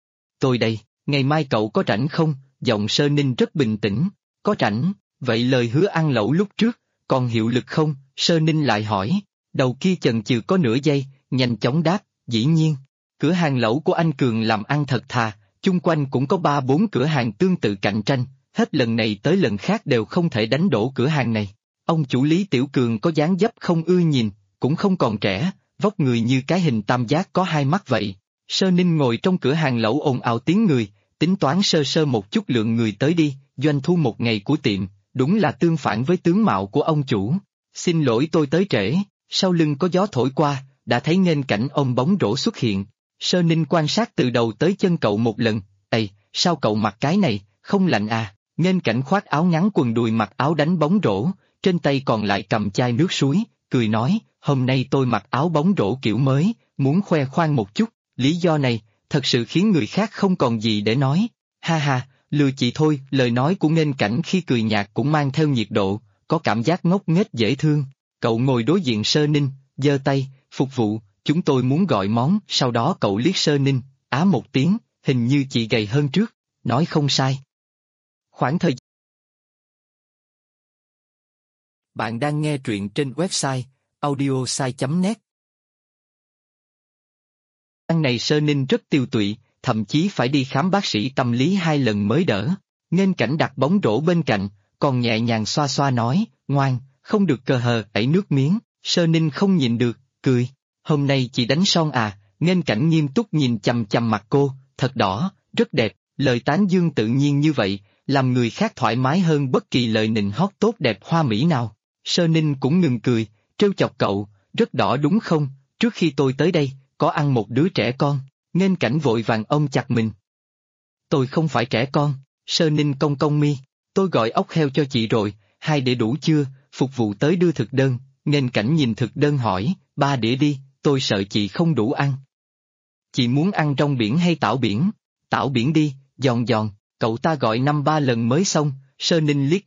Tôi đây, ngày mai cậu có rảnh không? Giọng Sơ Ninh rất bình tĩnh, có rảnh, vậy lời hứa ăn lẩu lúc trước, còn hiệu lực không? Sơ Ninh lại hỏi, đầu kia chần chừ có nửa giây, nhanh chóng đáp, dĩ nhiên. Cửa hàng lẩu của anh Cường làm ăn thật thà, chung quanh cũng có 3-4 cửa hàng tương tự cạnh tranh, hết lần này tới lần khác đều không thể đánh đổ cửa hàng này. Ông chủ Lý Tiểu Cường có dáng dấp không ưa nhìn, cũng không còn trẻ, vóc người như cái hình tam giác có hai mắt vậy. Sơ Ninh ngồi trong cửa hàng lẩu ồn ào tiếng người, tính toán sơ sơ một chút lượng người tới đi, doanh thu một ngày của tiệm, đúng là tương phản với tướng mạo của ông chủ. Xin lỗi tôi tới trễ, sau lưng có gió thổi qua, đã thấy Nghênh Cảnh ôm bóng rổ xuất hiện. Sơ Ninh quan sát từ đầu tới chân cậu một lần, ây, sao cậu mặc cái này, không lạnh à? Nghênh Cảnh khoác áo ngắn quần đùi mặc áo đánh bóng rổ, trên tay còn lại cầm chai nước suối, cười nói, hôm nay tôi mặc áo bóng rổ kiểu mới, muốn khoe khoang một chút, lý do này, thật sự khiến người khác không còn gì để nói. Ha ha, lừa chị thôi, lời nói của Nghênh Cảnh khi cười nhạt cũng mang theo nhiệt độ, có cảm giác ngốc nghếch dễ thương. Cậu ngồi đối diện Sơ Ninh, giơ tay, phục vụ, chúng tôi muốn gọi món, sau đó cậu liếc Sơ Ninh, một tiếng, hình như chị gầy hơn trước, nói không sai. Khoảng thời Bạn đang nghe truyện trên website audiosai.net. Ăn này Sơ Ninh rất tiêu tụy, thậm chí phải đi khám bác sĩ tâm lý 2 lần mới đỡ. Nghênh Cảnh đặt bóng rổ bên cạnh, còn nhẹ nhàng xoa xoa nói, ngoan, không được cờ hờ, ẩy nước miếng. Sơ Ninh không nhịn được, cười. Hôm nay chị đánh son à? Nghênh Cảnh nghiêm túc nhìn chằm chằm mặt cô, thật đỏ, rất đẹp. Lời tán dương tự nhiên như vậy, làm người khác thoải mái hơn bất kỳ lời nịnh hót tốt đẹp hoa mỹ nào. Sơ Ninh cũng ngừng cười, trêu chọc cậu, rất đỏ đúng không? Trước khi tôi tới đây, có ăn một đứa trẻ con. Nghênh Cảnh vội vàng ôm chặt mình. Tôi không phải trẻ con. Sơ Ninh cong cong mi, tôi gọi ốc heo cho chị rồi, 2 đĩa đủ chưa? Phục vụ tới đưa thực đơn. Nghênh Cảnh nhìn thực đơn hỏi, 3 đĩa đi, tôi sợ chị không đủ ăn. Chị muốn ăn rong biển hay tảo biển? Tảo biển đi, giòn giòn. Cậu ta gọi 5-3 lần mới xong. Sơ Ninh liếc mắt,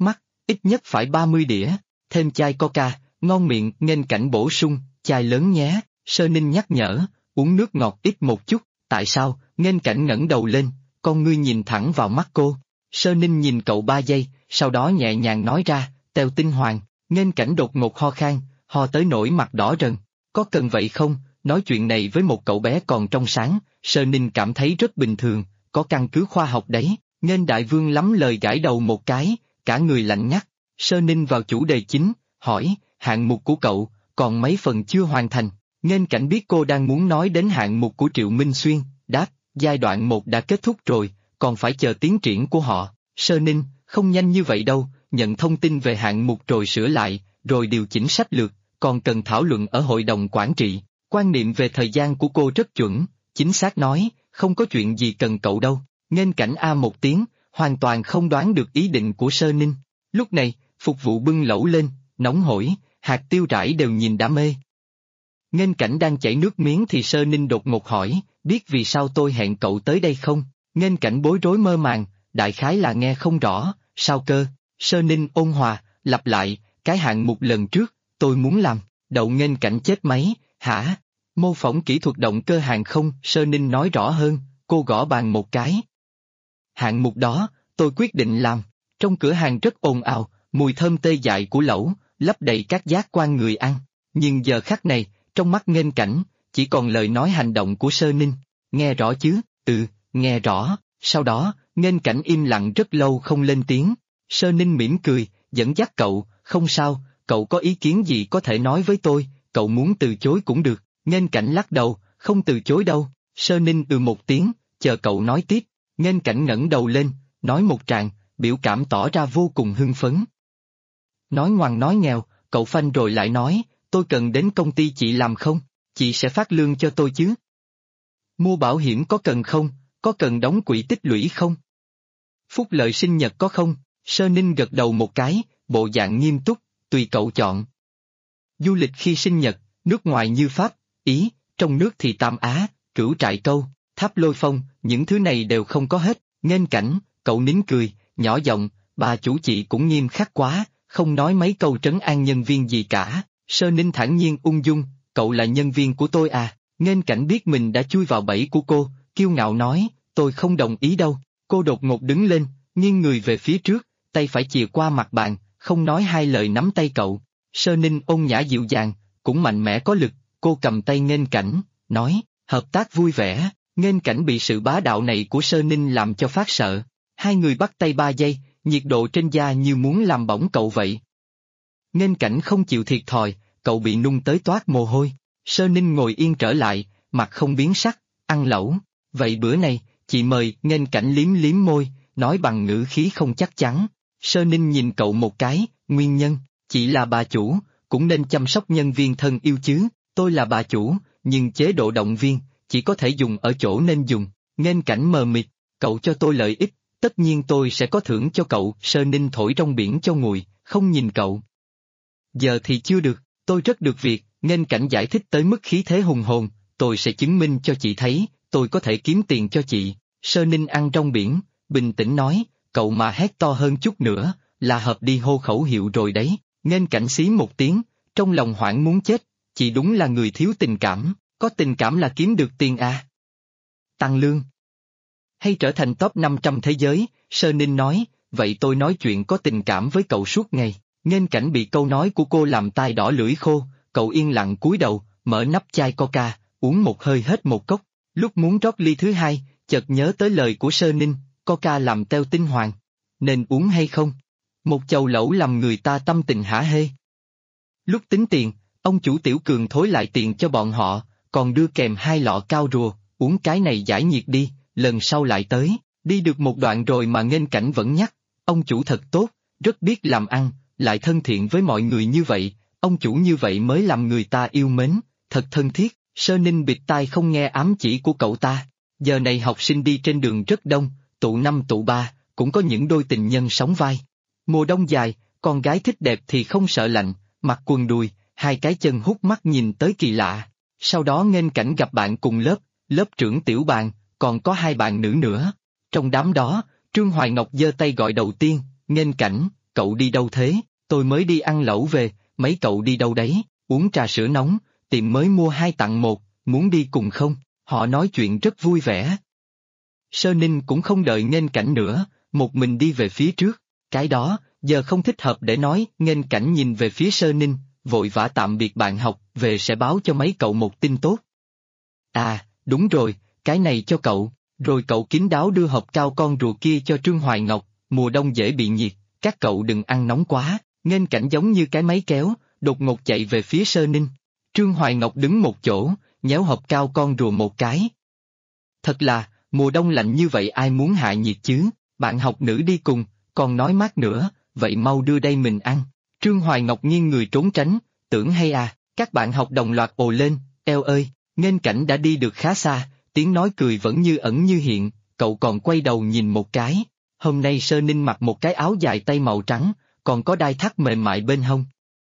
ít nhất phải 30 đĩa, thêm chai coca, ngon miệng. Nghênh Cảnh bổ sung, chai lớn nhé. Sơ Ninh nhắc nhở, uống nước ngọt ít một chút. Tại sao? Nghênh Cảnh ngẩng đầu lên, con ngươi nhìn thẳng vào mắt cô. Sơ Ninh nhìn cậu 3 giây, sau đó nhẹ nhàng nói ra, Teo Tinh Hoàng. Nghênh Cảnh đột ngột ho khan, ho tới nỗi mặt đỏ rần. Có cần vậy không? Nói chuyện này với một cậu bé còn trong sáng, Sơ Ninh cảm thấy rất bình thường, có căn cứ khoa học đấy. Nghênh Đại Vương lắm lời gãi đầu một cái, cả người lạnh ngắt. Sơ Ninh vào chủ đề chính, hỏi, hạng mục của cậu, còn mấy phần chưa hoàn thành. Nghênh Cảnh biết cô đang muốn nói đến hạng mục của Triệu Minh Xuyên, đáp, giai đoạn 1 đã kết thúc rồi, còn phải chờ tiến triển của họ. Sơ Ninh, không nhanh như vậy đâu, nhận thông tin về hạng mục rồi sửa lại, rồi điều chỉnh sách lược, còn cần thảo luận ở hội đồng quản trị. Quan niệm về thời gian của cô rất chuẩn, chính xác nói, không có chuyện gì cần cậu đâu. Nghênh Cảnh a một tiếng, hoàn toàn không đoán được ý định của Sơ Ninh. Lúc này, phục vụ bưng lẩu lên, nóng hổi, hạt tiêu rải đều nhìn đã mê. Nghênh Cảnh đang chảy nước miếng thì Sơ Ninh đột ngột hỏi, biết vì sao tôi hẹn cậu tới đây không? Nghênh Cảnh bối rối mơ màng, đại khái là nghe không rõ, sao cơ? Sơ Ninh ôn hòa, lặp lại, cái hạng mục lần trước, tôi muốn làm. Đậu Nghênh Cảnh chết máy, hả? Mô phỏng kỹ thuật động cơ hàng không. Sơ Ninh nói rõ hơn, cô gõ bàn một cái. Hạng mục đó, tôi quyết định làm. Trong cửa hàng rất ồn ào, mùi thơm tê dại của lẩu, lấp đầy các giác quan người ăn. Nhưng giờ khắc này, trong mắt Nghênh Cảnh, chỉ còn lời nói hành động của Sơ Ninh. Nghe rõ chứ? Ừ, nghe rõ. Sau đó, Nghênh Cảnh im lặng rất lâu không lên tiếng. Sơ Ninh mỉm cười, dẫn dắt cậu, không sao, cậu có ý kiến gì có thể nói với tôi, cậu muốn từ chối cũng được. Nghênh Cảnh lắc đầu, không từ chối đâu. Sơ Ninh một tiếng, chờ cậu nói tiếp. Nghênh Cảnh ngẩng đầu lên, nói một tràng, biểu cảm tỏ ra vô cùng hưng phấn. Nói ngoằn nói nghèo, cậu phanh rồi lại nói, tôi cần đến công ty chị làm không? Chị sẽ phát lương cho tôi chứ? Mua bảo hiểm có cần không? Có cần đóng quỹ tích lũy không? Phúc lợi sinh nhật có không? Sơ Ninh gật đầu một cái, bộ dạng nghiêm túc, tùy cậu chọn. Du lịch khi sinh nhật, nước ngoài như Pháp, Ý, trong nước thì Tam Á, Cửu Trại Câu, Tháp Lôi Phong, những thứ này đều không có hết. Nghênh Cảnh, cậu nín cười, nhỏ giọng, bà chủ chị cũng nghiêm khắc quá, không nói mấy câu trấn an nhân viên gì cả. Sơ Ninh thản nhiên ung dung, cậu là nhân viên của tôi à? Nghênh Cảnh biết mình đã chui vào bẫy của cô, kiêu ngạo nói, tôi không đồng ý đâu. Cô đột ngột đứng lên, nghiêng người về phía trước, tay phải chìa qua mặt bàn, không nói hai lời nắm tay cậu. Sơ Ninh ôn nhã dịu dàng, cũng mạnh mẽ có lực, cô cầm tay Nghênh Cảnh, nói, hợp tác vui vẻ. Nghênh Cảnh bị sự bá đạo này của Sơ Ninh làm cho phát sợ. Hai người bắt tay 3 giây, nhiệt độ trên da như muốn làm bỏng cậu vậy. Nghênh Cảnh không chịu thiệt thòi, cậu bị nung tới toát mồ hôi. Sơ Ninh ngồi yên trở lại, mặt không biến sắc, ăn lẩu. Vậy bữa này, chị mời. Nghênh Cảnh liếm liếm môi, nói bằng ngữ khí không chắc chắn. Sơ Ninh nhìn cậu một cái, nguyên nhân, chị là bà chủ, cũng nên chăm sóc nhân viên thân yêu chứ. Tôi là bà chủ, nhưng chế độ động viên, chỉ có thể dùng ở chỗ nên dùng. Nghênh Cảnh mờ mịt, cậu cho tôi lợi ích, tất nhiên tôi sẽ có thưởng cho cậu. Sơ Ninh thổi trong biển cho nguội, không nhìn cậu. Giờ thì chưa được, tôi rất được việc. Nghênh Cảnh giải thích tới mức khí thế hùng hồn, tôi sẽ chứng minh cho chị thấy, tôi có thể kiếm tiền cho chị. Sơ Ninh ăn trong biển, bình tĩnh nói, cậu mà hét to hơn chút nữa, là hợp đi hô khẩu hiệu rồi đấy. Nghênh Cảnh xí một tiếng, trong lòng hoảng muốn chết, chị đúng là người thiếu tình cảm, có tình cảm là kiếm được tiền à? Tăng lương hay trở thành top 500 thế giới? Sơ Ninh nói, vậy tôi nói chuyện có tình cảm với cậu suốt ngày. Nghênh Cảnh bị câu nói của cô làm tai đỏ lưỡi khô, cậu yên lặng cúi đầu, mở nắp chai coca, uống một hơi hết một cốc. Lúc muốn rót ly thứ hai, chợt nhớ tới lời của Sơ Ninh, coca làm Teo Tinh Hoàng. Nên uống hay không? Một chầu lẩu làm người ta tâm tình hả hê. Lúc tính tiền, ông chủ Tiểu Cường thối lại tiền cho bọn họ, còn đưa kèm 2 lọ cao rùa, uống cái này giải nhiệt đi, lần sau lại tới. Đi được một đoạn rồi mà Nghênh Cảnh vẫn nhắc, ông chủ thật tốt, rất biết làm ăn, lại thân thiện với mọi người như vậy, ông chủ như vậy mới làm người ta yêu mến, thật thân thiết. Sơ Ninh bịt tai không nghe ám chỉ của cậu ta. Giờ này học sinh đi trên đường rất đông, tụ 5 tụ 3, cũng có những đôi tình nhân sóng vai. Mùa đông dài, con gái thích đẹp thì không sợ lạnh, mặc quần đùi, 2 cái chân hút mắt nhìn tới kỳ lạ. Sau đó Nghênh Cảnh gặp bạn cùng lớp trưởng Tiểu Bàn, còn có 2 bạn nữ nữa. Trong đám đó, Trương Hoài Ngọc giơ tay gọi đầu tiên, Nghênh Cảnh, cậu đi đâu thế? Tôi mới đi ăn lẩu về, mấy cậu đi đâu đấy? Uống trà sữa nóng, tiệm mới mua 2 tặng 1, muốn đi cùng không? Họ nói chuyện rất vui vẻ. Sơ Ninh cũng không đợi Nghênh Cảnh nữa, một mình đi về phía trước. Cái đó, giờ không thích hợp để nói. Nghênh Cảnh nhìn về phía Sơ Ninh, vội vã tạm biệt bạn học, về sẽ báo cho mấy cậu một tin tốt. À, đúng rồi, cái này cho cậu. Rồi cậu kín đáo đưa hộp cao con rùa kia cho Trương Hoài Ngọc, mùa đông dễ bị nhiệt, các cậu đừng ăn nóng quá. Nghênh Cảnh giống như cái máy kéo, đột ngột chạy về phía Sơ Ninh. Trương Hoài Ngọc đứng một chỗ, nhéo hộp cao con rùa một cái. Thật là, mùa đông lạnh như vậy ai muốn hạ nhiệt chứ, bạn học nữ đi cùng, còn nói mát nữa, vậy mau đưa đây mình ăn. Trương Hoài Ngọc nghiêng người trốn tránh, tưởng hay à, các bạn học đồng loạt ồ lên, eo ơi, Nghênh Cảnh đã đi được khá xa, tiếng nói cười vẫn như ẩn như hiện, cậu còn quay đầu nhìn một cái. Hôm nay Sơ Ninh mặc một cái áo dài tay màu trắng, còn có đai thắt mềm mại bên hông.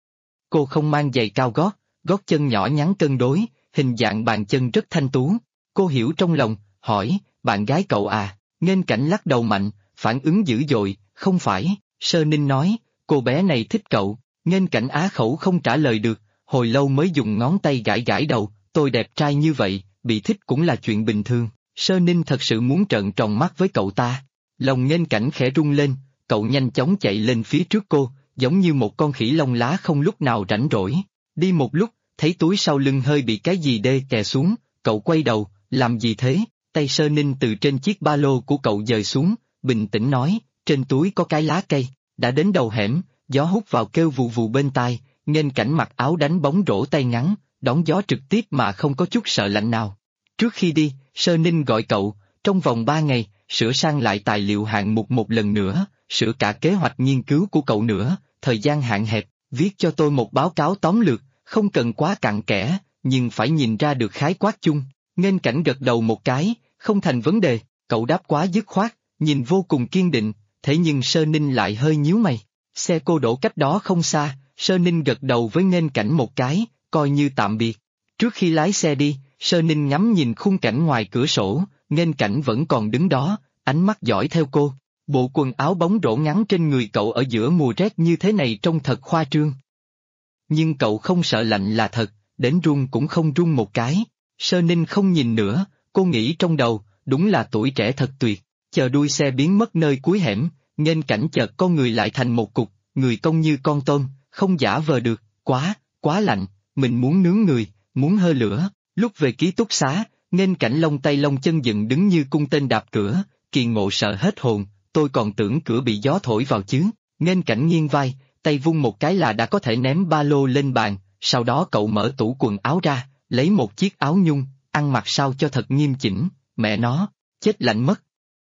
Cô không mang giày cao gót, gót chân nhỏ nhắn cân đối, hình dạng bàn chân rất thanh tú. Cô hiểu trong lòng, hỏi, bạn gái cậu à? Nghênh Cảnh lắc đầu mạnh, phản ứng dữ dội, không phải. Sơ Ninh nói, cô bé này thích cậu. Nghênh Cảnh á khẩu không trả lời được, hồi lâu mới dùng ngón tay gãi gãi đầu, tôi đẹp trai như vậy, bị thích cũng là chuyện bình thường. Sơ Ninh thật sự muốn trợn tròn mắt với cậu ta. Lòng Nghênh Cảnh khẽ rung lên, cậu nhanh chóng chạy lên phía trước cô, giống như một con khỉ lông lá không lúc nào rảnh rỗi. Đi một lúc, thấy túi sau lưng hơi bị cái gì đê kè xuống, cậu quay đầu, làm gì thế? Tay Sơ Ninh từ trên chiếc ba lô của cậu dời xuống, bình tĩnh nói, trên túi có cái lá cây. Đã đến đầu hẻm, gió hút vào kêu vù vù bên tai, Nghênh Cảnh mặc áo đánh bóng rổ tay ngắn, đón gió trực tiếp mà không có chút sợ lạnh nào. Trước khi đi, Sơ Ninh gọi cậu, trong vòng 3 ngày, sửa sang lại tài liệu hạng mục một lần nữa, sửa cả kế hoạch nghiên cứu của cậu nữa, thời gian hạn hẹp, viết cho tôi một báo cáo tóm lược, không cần quá cặn kẽ, nhưng phải nhìn ra được khái quát chung. Nghênh Cảnh gật đầu một cái, không thành vấn đề, cậu đáp quá dứt khoát, nhìn vô cùng kiên định, thế nhưng Sơ Ninh lại hơi nhíu mày. Xe cô đổ cách đó không xa, Sơ Ninh gật đầu với Nghênh Cảnh một cái, coi như tạm biệt. Trước khi lái xe đi, Sơ Ninh ngắm nhìn khung cảnh ngoài cửa sổ, Nghênh Cảnh vẫn còn đứng đó, ánh mắt dõi theo cô. Bộ quần áo bóng rổ ngắn trên người cậu ở giữa mùa rét như thế này trông thật khoa trương. Nhưng cậu không sợ lạnh là thật, đến run cũng không run một cái. Sơ Ninh không nhìn nữa, cô nghĩ trong đầu, đúng là tuổi trẻ thật tuyệt. Chờ đuôi xe biến mất nơi cuối hẻm, Nghênh Cảnh chợt con người lại thành một cục, người cong như con tôm, không giả vờ được, quá lạnh, mình muốn nướng người, muốn hơ lửa. Lúc về ký túc xá, Nghênh Cảnh lông tay lông chân dựng đứng như cung tên đạp cửa, Kỳ Ngộ sợ hết hồn, tôi còn tưởng cửa bị gió thổi vào chứ. Nghênh Cảnh nghiêng vai, tay vung một cái là đã có thể ném ba lô lên bàn, sau đó cậu mở tủ quần áo ra, lấy một chiếc áo nhung, ăn mặc sao cho thật nghiêm chỉnh, mẹ nó, chết lạnh mất.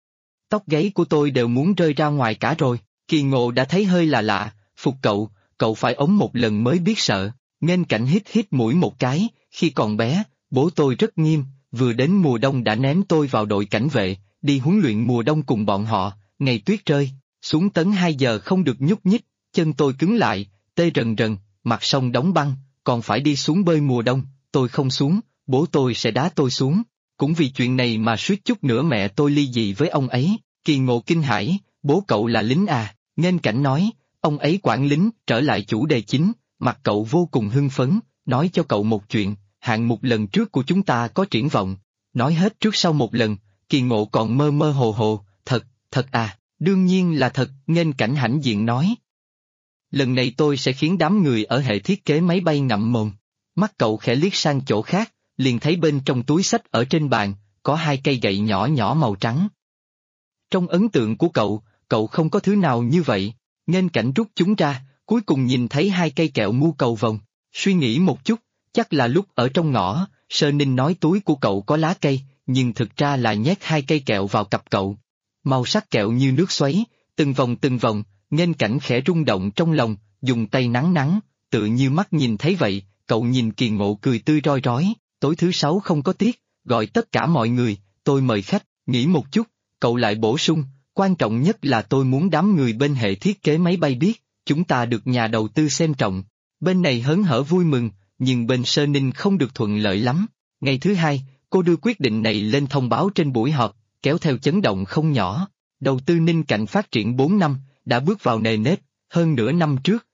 Tóc gáy của tôi đều muốn rơi ra ngoài cả rồi. Kỳ Ngộ đã thấy hơi là lạ, phục cậu phải ống một lần mới biết sợ. Nghênh Cảnh hít mũi một cái, khi còn bé, bố tôi rất nghiêm, vừa đến mùa đông đã ném tôi vào đội cảnh vệ, đi huấn luyện mùa đông cùng bọn họ, ngày tuyết rơi, xuống tấn 2 giờ không được nhúc nhích, chân tôi cứng lại, tê rần rần, mặt sông đóng băng, còn phải đi xuống bơi mùa đông, tôi không xuống, bố tôi sẽ đá tôi xuống. Cũng vì chuyện này mà suýt chút nữa mẹ tôi ly dị với ông ấy. Kỳ Ngộ kinh hãi, bố cậu là lính à? Nghênh Cảnh nói, ông ấy quản lính. Trở lại chủ đề chính, mặt cậu vô cùng hưng phấn, nói cho cậu một chuyện, hạng mục lần trước của chúng ta có triển vọng. Nói hết trước sau một lần, Kỳ Ngộ còn mơ mơ hồ hồ, thật à, đương nhiên là thật, Nghênh Cảnh hãnh diện nói. Lần này tôi sẽ khiến đám người ở hệ thiết kế máy bay ngậm mồm. Mắt cậu khẽ liếc sang chỗ khác, liền thấy bên trong túi xách ở trên bàn, có 2 cây gậy nhỏ nhỏ màu trắng. Trong ấn tượng của cậu không có thứ nào như vậy. Nghênh Cảnh rút chúng ra, cuối cùng nhìn thấy 2 cây kẹo mu cầu vồng, suy nghĩ một chút, chắc là lúc ở trong ngõ, Sơ Ninh nói túi của cậu có lá cây, nhưng thực ra là nhét 2 cây kẹo vào cặp cậu. Màu sắc kẹo như nước xoáy, từng vòng, Nghênh Cảnh khẽ rung động trong lòng, dùng tay nắn, tự như mắt nhìn thấy vậy, cậu nhìn Kỳ Ngộ cười tươi rói rói, tối thứ 6 không có tiết, gọi tất cả mọi người, tôi mời khách, nghĩ một chút, cậu lại bổ sung, quan trọng nhất là tôi muốn đám người bên hệ thiết kế máy bay biết, chúng ta được nhà đầu tư xem trọng. Bên này hớn hở vui mừng, nhưng bên Sơ Ninh không được thuận lợi lắm. Ngày thứ 2, cô đưa quyết định này lên thông báo trên buổi họp, kéo theo chấn động không nhỏ. Đầu tư Ninh Cảnh phát triển 4 năm, đã bước vào nề nếp, Hơn nửa năm trước,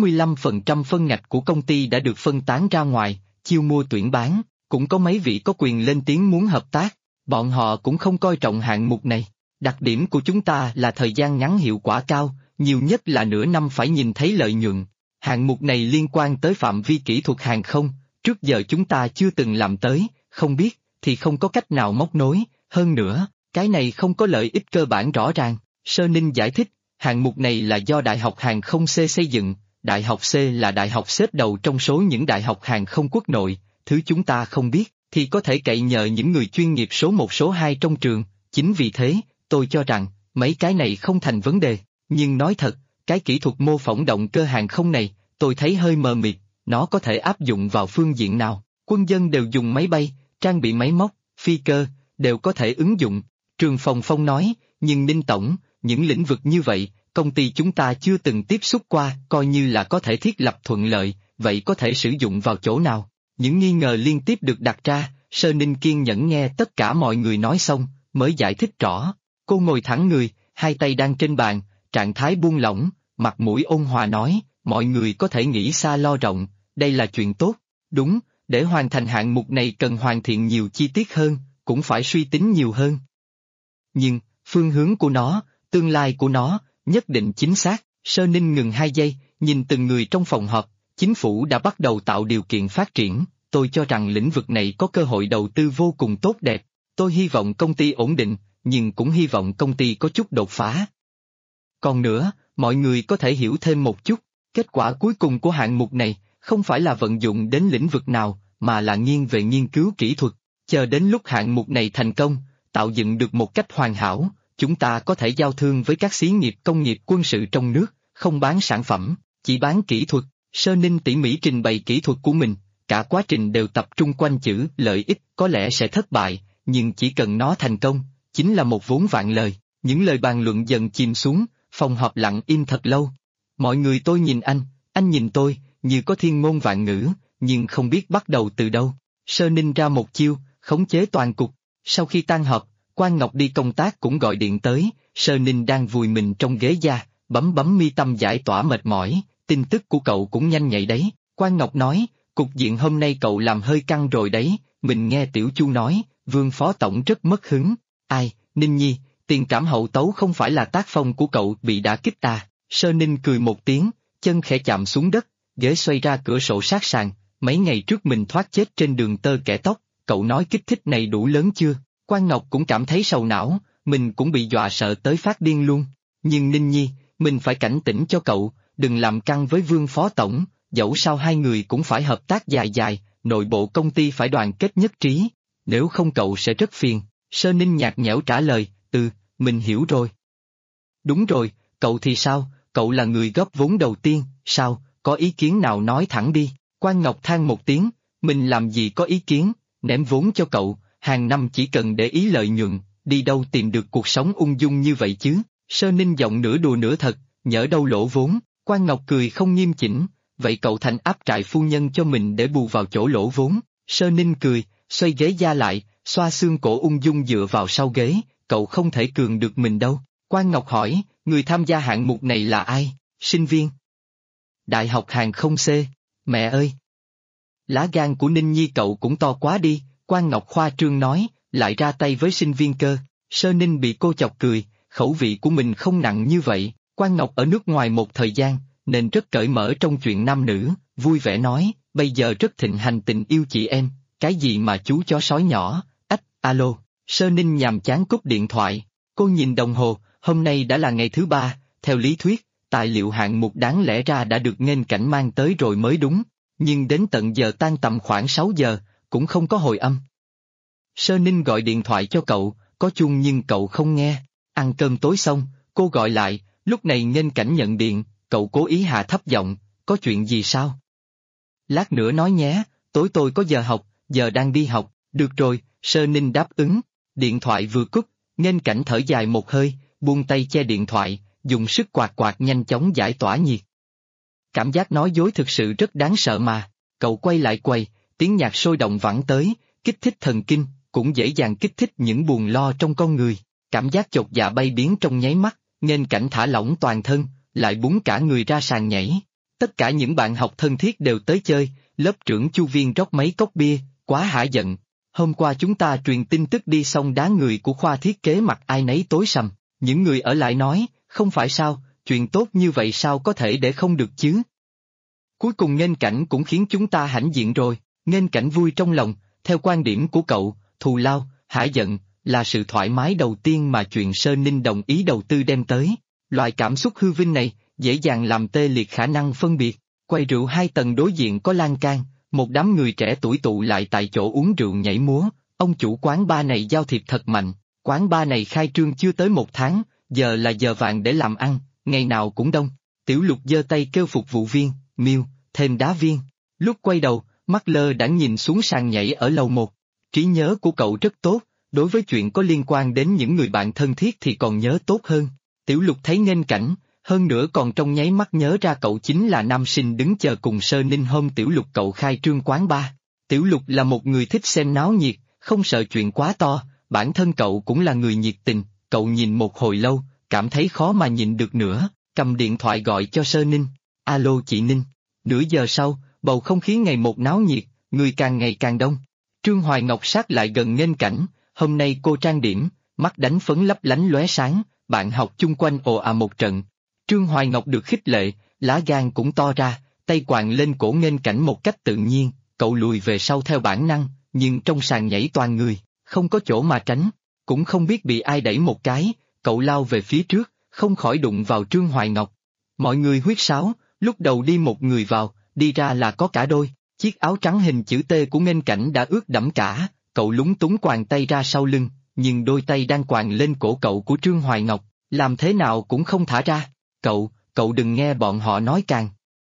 45% phân ngạch của công ty đã được phân tán ra ngoài, chiêu mua tuyển bán, cũng có mấy vị có quyền lên tiếng muốn hợp tác, bọn họ cũng không coi trọng hạng mục này. Đặc điểm của chúng ta là thời gian ngắn hiệu quả cao, nhiều nhất là nửa năm phải nhìn thấy lợi nhuận. Hạng mục này liên quan tới phạm vi kỹ thuật hàng không, trước giờ chúng ta chưa từng làm tới, không biết, thì không có cách nào móc nối, hơn nữa, cái này không có lợi ích cơ bản rõ ràng. Sơ Ninh giải thích, hạng mục này là do Đại học Hàng không C xây dựng, Đại học C là đại học xếp đầu trong số những đại học hàng không quốc nội, thứ chúng ta không biết, thì có thể cậy nhờ những người chuyên nghiệp số 1 số 2 trong trường, chính vì thế, tôi cho rằng, mấy cái này không thành vấn đề, nhưng nói thật, cái kỹ thuật mô phỏng động cơ hàng không này, tôi thấy hơi mờ mịt, nó có thể áp dụng vào phương diện nào, quân dân đều dùng máy bay, trang bị máy móc, phi cơ, đều có thể ứng dụng. Trường Phòng Phong nói, nhưng Ninh Tổng, những lĩnh vực như vậy, công ty chúng ta chưa từng tiếp xúc qua, coi như là có thể thiết lập thuận lợi, vậy có thể sử dụng vào chỗ nào? Những nghi ngờ liên tiếp được đặt ra, Sơ Ninh kiên nhẫn nghe tất cả mọi người nói xong, mới giải thích rõ. Cô ngồi thẳng người, hai tay đang trên bàn, trạng thái buông lỏng, mặt mũi ôn hòa nói, mọi người có thể nghĩ xa lo rộng, đây là chuyện tốt. Đúng, để hoàn thành hạng mục này cần hoàn thiện nhiều chi tiết hơn, cũng phải suy tính nhiều hơn. Nhưng, phương hướng của nó, tương lai của nó, nhất định chính xác. Sơ Ninh ngừng 2 giây, nhìn từng người trong phòng họp, chính phủ đã bắt đầu tạo điều kiện phát triển, tôi cho rằng lĩnh vực này có cơ hội đầu tư vô cùng tốt đẹp. Tôi hy vọng công ty ổn định, nhưng cũng hy vọng công ty có chút đột phá. Còn nữa, mọi người có thể hiểu thêm một chút, kết quả cuối cùng của hạng mục này, không phải là vận dụng đến lĩnh vực nào, mà là nghiêng về nghiên cứu kỹ thuật. Chờ đến lúc hạng mục này thành công, tạo dựng được một cách hoàn hảo, chúng ta có thể giao thương với các xí nghiệp công nghiệp quân sự trong nước, không bán sản phẩm, chỉ bán kỹ thuật. Sơ Ninh tỉ mỉ trình bày kỹ thuật của mình, cả quá trình đều tập trung quanh chữ lợi ích, có lẽ sẽ thất bại, nhưng chỉ cần nó thành công, chính là một vốn vạn lời. Những lời bàn luận dần chìm xuống, phòng họp lặng im thật lâu. Mọi người tôi nhìn anh nhìn tôi, như có thiên ngôn vạn ngữ, nhưng không biết bắt đầu từ đâu. Sơ Ninh ra một chiêu, khống chế toàn cục. Sau khi tan họp, Quan Ngọc đi công tác cũng gọi điện tới, Sơ Ninh đang vùi mình trong ghế da, bấm mi tâm giải tỏa mệt mỏi, tin tức của cậu cũng nhanh nhạy đấy. Quan Ngọc nói, cục diện hôm nay cậu làm hơi căng rồi đấy, mình nghe Tiểu Chu nói, Vương Phó Tổng rất mất hứng. Ai, Ninh Nhi, tiền trảm hậu tấu không phải là tác phong của cậu bị đả kích à? Sơ Ninh cười một tiếng, chân khẽ chạm xuống đất, ghế xoay ra cửa sổ sát sàn, mấy ngày trước mình thoát chết trên đường tơ kẻ tóc, cậu nói kích thích này đủ lớn chưa? Quan Ngọc cũng cảm thấy sầu não, mình cũng bị dọa sợ tới phát điên luôn. Nhưng Ninh Nhi, mình phải cảnh tỉnh cho cậu, đừng làm căng với Vương Phó Tổng, dẫu sao hai người cũng phải hợp tác dài dài, nội bộ công ty phải đoàn kết nhất trí, nếu không cậu sẽ rất phiền. Sơ Ninh nhạt nhẽo trả lời, mình hiểu rồi. Đúng rồi, cậu thì sao, cậu là người góp vốn đầu tiên, sao, có ý kiến nào nói thẳng đi. Quan Ngọc than một tiếng, mình làm gì có ý kiến, ném vốn cho cậu, hàng năm chỉ cần để ý lợi nhuận, đi đâu tìm được cuộc sống ung dung như vậy chứ. Sơ Ninh giọng nửa đùa nửa thật, nhỡ đâu lỗ vốn. Quan Ngọc cười không nghiêm chỉnh, vậy cậu thành áp trại phu nhân cho mình để bù vào chỗ lỗ vốn. Sơ Ninh cười, xoay ghế da lại, xoa xương cổ ung dung dựa vào sau ghế, cậu không thể cường được mình đâu. Quan Ngọc hỏi, người tham gia hạng mục này là ai? Sinh viên Đại học Hàng không C. Mẹ ơi! Lá gan của Ninh Nhi cậu cũng to quá đi, Quan Ngọc khoa trương nói, lại ra tay với sinh viên cơ. Sơ Ninh bị cô chọc cười, khẩu vị của mình không nặng như vậy. Quan Ngọc ở nước ngoài một thời gian, nên rất cởi mở trong chuyện nam nữ, vui vẻ nói, bây giờ rất thịnh hành tình yêu chị em, cái gì mà chú chó sói nhỏ, alo. Sơ Ninh nhàm chán cúp điện thoại, cô nhìn đồng hồ, hôm nay đã là ngày thứ 3, theo lý thuyết, tài liệu hạng mục đáng lẽ ra đã được nghênh cảnh mang tới rồi mới đúng, nhưng đến tận giờ tan tầm khoảng 6 giờ, cũng không có hồi âm. Sơ Ninh gọi điện thoại cho cậu, có chuông nhưng cậu không nghe, ăn cơm tối xong, cô gọi lại, lúc này nghênh cảnh nhận điện, cậu cố ý hạ thấp giọng, có chuyện gì sao? Lát nữa nói nhé, tối tôi có giờ học, giờ đang đi học, được rồi, Sơ Ninh đáp ứng, điện thoại vừa cúp, nghênh cảnh thở dài một hơi, buông tay che điện thoại, dùng sức quạt quạt nhanh chóng giải tỏa nhiệt. Cảm giác nói dối thực sự rất đáng sợ mà, cậu quay lại quầy, tiếng nhạc sôi động vẳng tới, kích thích thần kinh, cũng dễ dàng kích thích những buồn lo trong con người, cảm giác chột dạ bay biến trong nháy mắt, nghênh cảnh thả lỏng toàn thân, lại búng cả người ra sàn nhảy. Tất cả những bạn học thân thiết đều tới chơi, lớp trưởng Chu Viên rót mấy cốc bia, quá hả giận. Hôm qua chúng ta truyền tin tức đi xong đá người của khoa thiết kế mặt ai nấy tối sầm. Những người ở lại nói, không phải sao, chuyện tốt như vậy sao có thể để không được chứ. Cuối cùng Nghênh Cảnh cũng khiến chúng ta hãnh diện rồi. Nghênh Cảnh vui trong lòng, theo quan điểm của cậu, thù lao, hả giận, là sự thoải mái đầu tiên mà chuyện Sơ Ninh đồng ý đầu tư đem tới. Loại cảm xúc hư vinh này, dễ dàng làm tê liệt khả năng phân biệt. Quầy rượu 2 tầng đối diện có lan can, một đám người trẻ tuổi tụ lại tại chỗ uống rượu nhảy múa. Ông chủ quán bar này giao thiệp thật mạnh, quán bar này khai trương chưa tới 1 tháng, giờ là giờ vàng để làm ăn, ngày nào cũng đông. Tiểu Lục giơ tay kêu phục vụ viên, Miêu, thêm đá viên. Lúc quay đầu, mắt lơ đãng nhìn xuống sàn nhảy ở lầu 1. Trí nhớ của cậu rất tốt, đối với chuyện có liên quan đến những người bạn thân thiết thì còn nhớ tốt hơn. Tiểu Lục thấy Nghênh Cảnh, hơn nữa còn trong nháy mắt nhớ ra cậu chính là nam sinh đứng chờ cùng Sơ Ninh hôm Tiểu Lục cậu khai trương quán bar. Tiểu Lục là một người thích xem náo nhiệt, không sợ chuyện quá to, bản thân cậu cũng là người nhiệt tình, cậu nhìn một hồi lâu, cảm thấy khó mà nhịn được nữa, cầm điện thoại gọi cho Sơ Ninh. Alo chị Ninh. Nửa giờ sau, bầu không khí ngày một náo nhiệt, người càng ngày càng đông. Trương Hoài Ngọc sát lại gần Nghênh Cảnh, hôm nay cô trang điểm, mắt đánh phấn lấp lánh lóe sáng, bạn học chung quanh ồ à một trận. Trương Hoài Ngọc được khích lệ, lá gan cũng to ra, tay quàng lên cổ Nghênh Cảnh một cách tự nhiên, cậu lùi về sau theo bản năng, nhưng trong sàn nhảy toàn người, không có chỗ mà tránh, cũng không biết bị ai đẩy một cái, cậu lao về phía trước, không khỏi đụng vào Trương Hoài Ngọc. Mọi người huýt sáo, lúc đầu đi một người vào, đi ra là có cả đôi, chiếc áo trắng hình chữ T của Nghênh Cảnh đã ướt đẫm cả, cậu lúng túng quàng tay ra sau lưng, nhưng đôi tay đang quàng lên cổ cậu của Trương Hoài Ngọc, làm thế nào cũng không thả ra. Cậu đừng nghe bọn họ nói càng.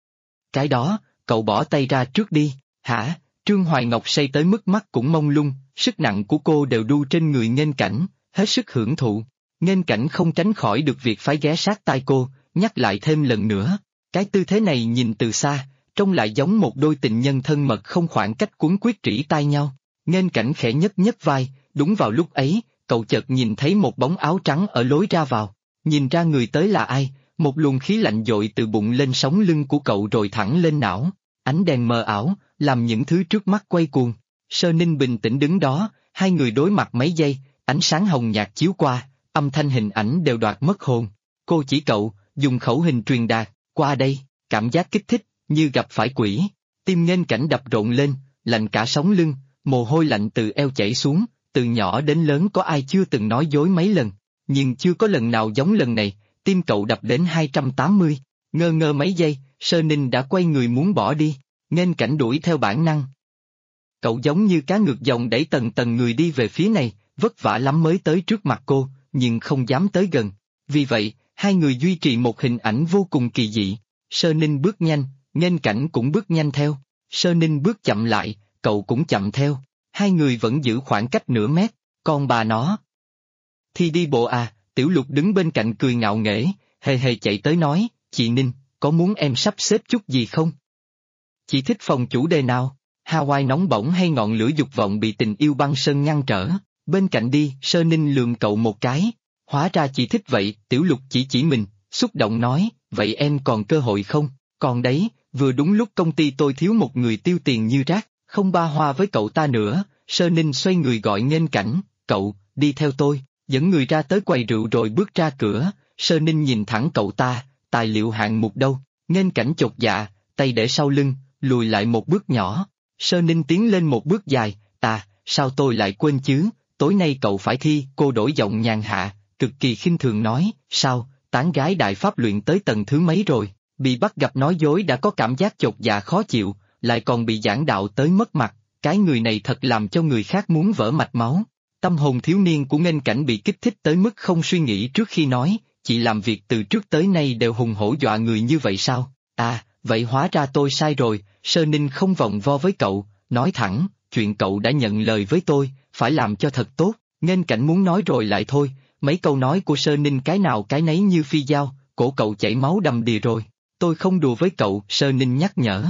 Cái đó, cậu bỏ tay ra trước đi, hả? Trương Hoài Ngọc say tới mức mắt cũng mông lung, sức nặng của cô đều đu trên người Nghênh Cảnh, hết sức hưởng thụ. Nghênh Cảnh không tránh khỏi được việc phải ghé sát tai cô, nhắc lại thêm lần nữa. Cái tư thế này nhìn từ xa, trông lại giống một đôi tình nhân thân mật không khoảng cách cuốn quýt trĩ tai nhau. Nghênh Cảnh khẽ nhấc nhấc vai, đúng vào lúc ấy, cậu chợt nhìn thấy một bóng áo trắng ở lối ra vào. Nhìn ra người tới là ai, một luồng khí lạnh dội từ bụng lên sống lưng của cậu rồi thẳng lên não. Ánh đèn mờ ảo, làm những thứ trước mắt quay cuồng. Sơ Ninh bình tĩnh đứng đó, hai người đối mặt mấy giây, ánh sáng hồng nhạt chiếu qua, âm thanh hình ảnh đều đoạt mất hồn. Cô chỉ cậu, dùng khẩu hình truyền đạt, qua đây, cảm giác kích thích, như gặp phải quỷ. Tim Nghênh Cảnh đập rộn lên, lạnh cả sống lưng, mồ hôi lạnh từ eo chảy xuống, từ nhỏ đến lớn có ai chưa từng nói dối mấy lần, nhưng chưa có lần nào giống lần này, tim cậu đập đến 280, ngơ ngơ mấy giây, Sơ Ninh đã quay người muốn bỏ đi, Nghênh Cảnh đuổi theo bản năng. Cậu giống như cá ngược dòng đẩy tầng tầng người đi về phía này, vất vả lắm mới tới trước mặt cô, nhưng không dám tới gần. Vì vậy, hai người duy trì một hình ảnh vô cùng kỳ dị. Sơ Ninh bước nhanh, Nghênh Cảnh cũng bước nhanh theo. Sơ Ninh bước chậm lại, cậu cũng chậm theo. Hai người vẫn giữ khoảng cách nửa mét, còn bà nó. Thì đi bộ à, Tiểu Lục đứng bên cạnh cười ngạo nghễ, hề hề chạy tới nói, chị Ninh, có muốn em sắp xếp chút gì không? Chị thích phòng chủ đề nào? Hawaii nóng bỏng hay ngọn lửa dục vọng bị tình yêu băng sơn ngăn trở? Bên cạnh đi, Sơ Ninh lườm cậu một cái. Hóa ra chị thích vậy, Tiểu Lục chỉ mình, xúc động nói, vậy em còn cơ hội không? Còn đấy, vừa đúng lúc công ty tôi thiếu một người tiêu tiền như rác, không ba hoa với cậu ta nữa. Sơ Ninh xoay người gọi Nghênh Cảnh, cậu, đi theo tôi, dẫn người ra tới quầy rượu rồi bước ra cửa. Sơ Ninh nhìn thẳng cậu ta, tài liệu hạng mục đâu? Nghênh Cảnh chột dạ, tay để sau lưng, lùi lại một bước nhỏ. Sơ Ninh tiến lên một bước dài, sao tôi lại quên chứ, tối nay cậu phải thi. Cô đổi giọng nhàn hạ, cực kỳ khinh thường nói, sao, tán gái đại pháp luyện tới tầng thứ mấy rồi, bị bắt gặp nói dối đã có cảm giác chột dạ khó chịu, lại còn bị giảng đạo tới mất mặt, cái người này thật làm cho người khác muốn vỡ mạch máu. Tâm hồn thiếu niên của Nghênh Cảnh bị kích thích tới mức không suy nghĩ trước khi nói, chị làm việc từ trước tới nay đều hùng hổ dọa người như vậy sao? Vậy hóa ra tôi sai rồi. Sơ Ninh không vòng vo với cậu, nói thẳng, chuyện cậu đã nhận lời với tôi, phải làm cho thật tốt. Nghênh Cảnh muốn nói rồi lại thôi, mấy câu nói của Sơ Ninh cái nào cái nấy như phi dao, cổ cậu chảy máu đầm đìa rồi. Tôi không đùa với cậu, Sơ Ninh nhắc nhở.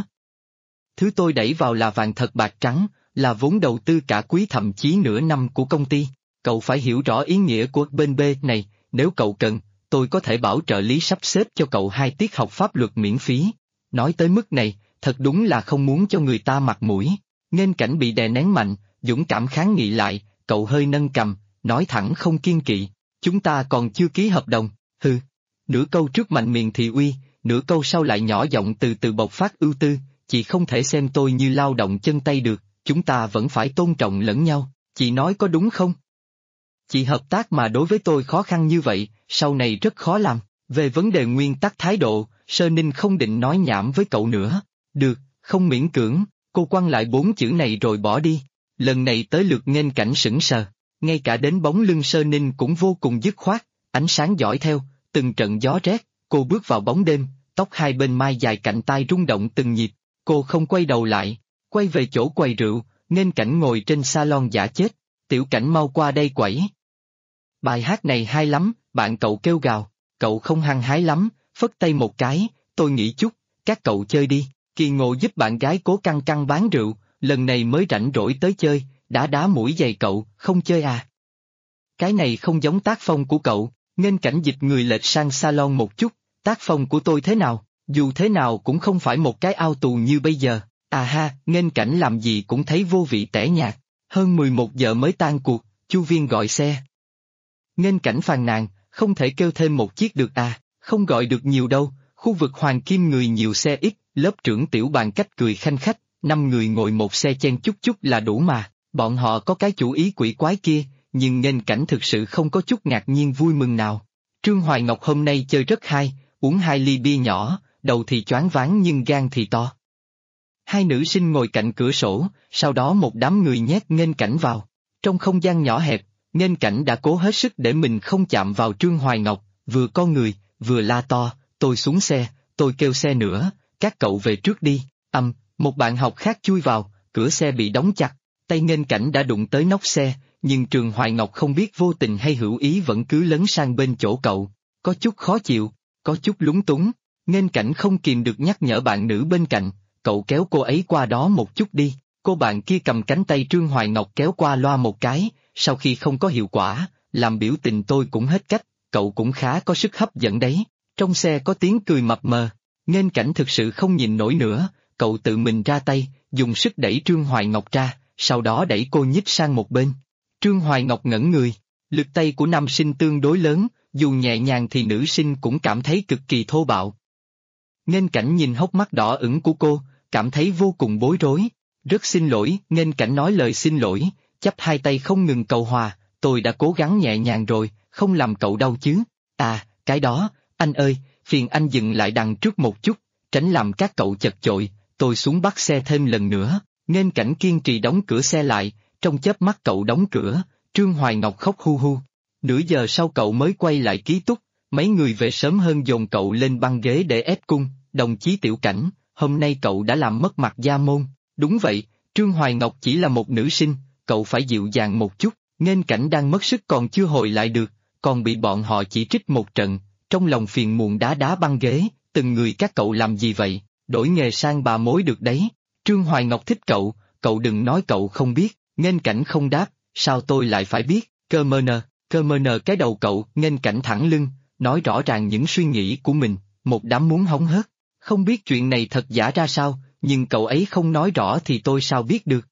Thứ tôi đẩy vào là vàng thật bạc trắng, là vốn đầu tư cả quý thậm chí nửa năm của công ty. Cậu phải hiểu rõ ý nghĩa của bên B này, nếu cậu cần, tôi có thể bảo trợ lý sắp xếp cho cậu 2 tiết học pháp luật miễn phí. Nói tới mức này, thật đúng là không muốn cho người ta mặt mũi. Nghênh Cảnh bị đè nén mạnh, dũng cảm kháng nghị lại, cậu hơi nâng cằm, nói thẳng không kiên kỵ. Chúng ta còn chưa ký hợp đồng, hừ. Nửa câu trước mạnh miệng thị uy, nửa câu sau lại nhỏ giọng từ từ bộc phát ưu tư, chị không thể xem tôi như lao động chân tay được, chúng ta vẫn phải tôn trọng lẫn nhau, chị nói có đúng không? Chị hợp tác mà đối với tôi khó khăn như vậy, sau này rất khó làm. Về vấn đề nguyên tắc thái độ, Sơ Ninh không định nói nhảm với cậu nữa. Được, không miễn cưỡng, cô quăng lại 4 chữ này rồi bỏ đi. Lần này tới lượt Nghênh Cảnh sững sờ, ngay cả đến bóng lưng Sơ Ninh cũng vô cùng dứt khoát, ánh sáng dõi theo, từng trận gió rét, cô bước vào bóng đêm, tóc hai bên mai dài cạnh tai rung động từng nhịp, cô không quay đầu lại, quay về chỗ quầy rượu, Nghênh Cảnh ngồi trên salon giả chết, Tiểu Cảnh mau qua đây quẩy. Bài hát này hay lắm, bạn cậu kêu gào, cậu không hăng hái lắm, phất tay một cái, tôi nghĩ chút, các cậu chơi đi, Kỳ Ngộ giúp bạn gái cố căng căng bán rượu, lần này mới rảnh rỗi tới chơi, đá mũi giày cậu, không chơi à? Cái này không giống tác phong của cậu, Nghênh Cảnh dịch người lệch sang salon một chút, tác phong của tôi thế nào, dù thế nào cũng không phải một cái ao tù như bây giờ, à ha, Nghênh Cảnh làm gì cũng thấy vô vị tẻ nhạt, hơn 11 giờ mới tan cuộc, Chu Viên gọi xe. Nghênh Cảnh phàn nàn, không thể kêu thêm một chiếc được à, không gọi được nhiều đâu, khu vực Hoàng Kim người nhiều xe ít, lớp trưởng Tiểu Bàn cách cười khanh khách, 5 người ngồi một xe chen chút chút là đủ mà, bọn họ có cái chủ ý quỷ quái kia, nhưng Nghênh Cảnh thực sự không có chút ngạc nhiên vui mừng nào. Trương Hoài Ngọc hôm nay chơi rất hay, uống 2 ly bia nhỏ, đầu thì choáng váng nhưng gan thì to. 2 nữ sinh ngồi cạnh cửa sổ, sau đó một đám người nhét Nghênh Cảnh vào. Trong không gian nhỏ hẹp, Nghênh Cảnh đã cố hết sức để mình không chạm vào Trương Hoài Ngọc, vừa co người, vừa la to, tôi xuống xe, tôi kêu xe nữa, các cậu về trước đi, một bạn học khác chui vào, cửa xe bị đóng chặt, tay Nghênh Cảnh đã đụng tới nóc xe, nhưng Trương Hoài Ngọc không biết vô tình hay hữu ý vẫn cứ lấn sang bên chỗ cậu, có chút khó chịu, có chút lúng túng, Nghênh Cảnh không kìm được nhắc nhở bạn nữ bên cạnh, cậu kéo cô ấy qua đó một chút đi, cô bạn kia cầm cánh tay Trương Hoài Ngọc kéo qua loa một cái, sau khi không có hiệu quả, làm biểu tình tôi cũng hết cách, cậu cũng khá có sức hấp dẫn đấy, trong xe có tiếng cười mập mờ, Nghênh Cảnh thực sự không nhìn nổi nữa, cậu tự mình ra tay, dùng sức đẩy Trương Hoài Ngọc ra, sau đó đẩy cô nhích sang một bên. Trương Hoài Ngọc ngẩn người, lực tay của nam sinh tương đối lớn, dù nhẹ nhàng thì nữ sinh cũng cảm thấy cực kỳ thô bạo. Nghênh Cảnh nhìn hốc mắt đỏ ửng của cô, cảm thấy vô cùng bối rối. Rất xin lỗi, Nghênh Cảnh nói lời xin lỗi, chắp hai tay không ngừng cầu hòa, tôi đã cố gắng nhẹ nhàng rồi, không làm cậu đau chứ. À, cái đó, anh ơi, phiền anh dừng lại đằng trước một chút, tránh làm các cậu chật chội, tôi xuống bắt xe thêm lần nữa. Nghênh Cảnh kiên trì đóng cửa xe lại, trong chớp mắt cậu đóng cửa, Trương Hoài Ngọc khóc hu hu. Nửa giờ sau cậu mới quay lại ký túc, mấy người về sớm hơn dồn cậu lên băng ghế để ép cung, đồng chí Tiểu Cảnh, hôm nay cậu đã làm mất mặt gia môn. Đúng vậy, Trương Hoài Ngọc chỉ là một nữ sinh, cậu phải dịu dàng một chút, Nghênh Cảnh đang mất sức còn chưa hồi lại được, còn bị bọn họ chỉ trích một trận, trong lòng phiền muộn đá băng ghế, từng người các cậu làm gì vậy, đổi nghề sang bà mối được đấy. Trương Hoài Ngọc thích cậu đừng nói cậu không biết, Nghênh Cảnh không đáp, sao tôi lại phải biết, cơ mơ nờ cái đầu cậu, Nghênh Cảnh thẳng lưng, nói rõ ràng những suy nghĩ của mình, một đám muốn hóng hớt, không biết chuyện này thật giả ra sao, nhưng cậu ấy không nói rõ thì tôi sao biết được.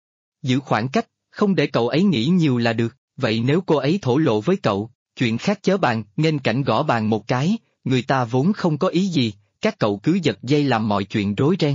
Giữ khoảng cách, không để cậu ấy nghĩ nhiều là được, vậy nếu cô ấy thổ lộ với cậu, chuyện khác chớ bàn, Nghênh Cảnh gõ bàn một cái, người ta vốn không có ý gì, các cậu cứ giật dây làm mọi chuyện rối ren.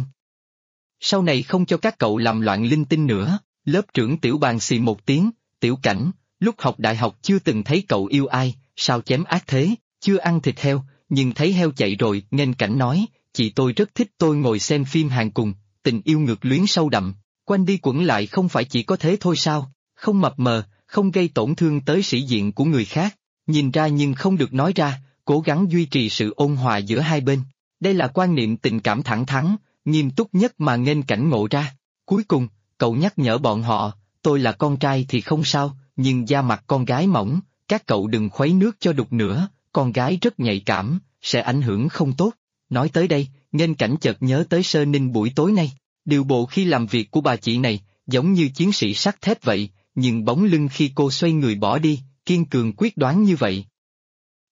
Sau này không cho các cậu làm loạn linh tinh nữa, lớp trưởng Tiểu Bàn xì một tiếng, Tiểu Cảnh, lúc học đại học chưa từng thấy cậu yêu ai, sao chém ác thế, chưa ăn thịt heo, nhưng thấy heo chạy rồi, Nghênh Cảnh nói, chị tôi rất thích tôi ngồi xem phim Hàn cùng, tình yêu ngược luyến sâu đậm, quanh đi quẩn lại không phải chỉ có thế thôi sao, không mập mờ, không gây tổn thương tới sĩ diện của người khác, nhìn ra nhưng không được nói ra, cố gắng duy trì sự ôn hòa giữa hai bên. Đây là quan niệm tình cảm thẳng thắn, nghiêm túc nhất mà Nghênh Cảnh ngộ ra. Cuối cùng, cậu nhắc nhở bọn họ, tôi là con trai thì không sao, nhưng da mặt con gái mỏng, các cậu đừng khuấy nước cho đục nữa, con gái rất nhạy cảm, sẽ ảnh hưởng không tốt. Nói tới đây, Nghênh Cảnh chợt nhớ tới Sơ Ninh buổi tối nay, điều bộ khi làm việc của bà chị này, giống như chiến sĩ sắt thép vậy, nhưng bóng lưng khi cô xoay người bỏ đi, kiên cường quyết đoán như vậy.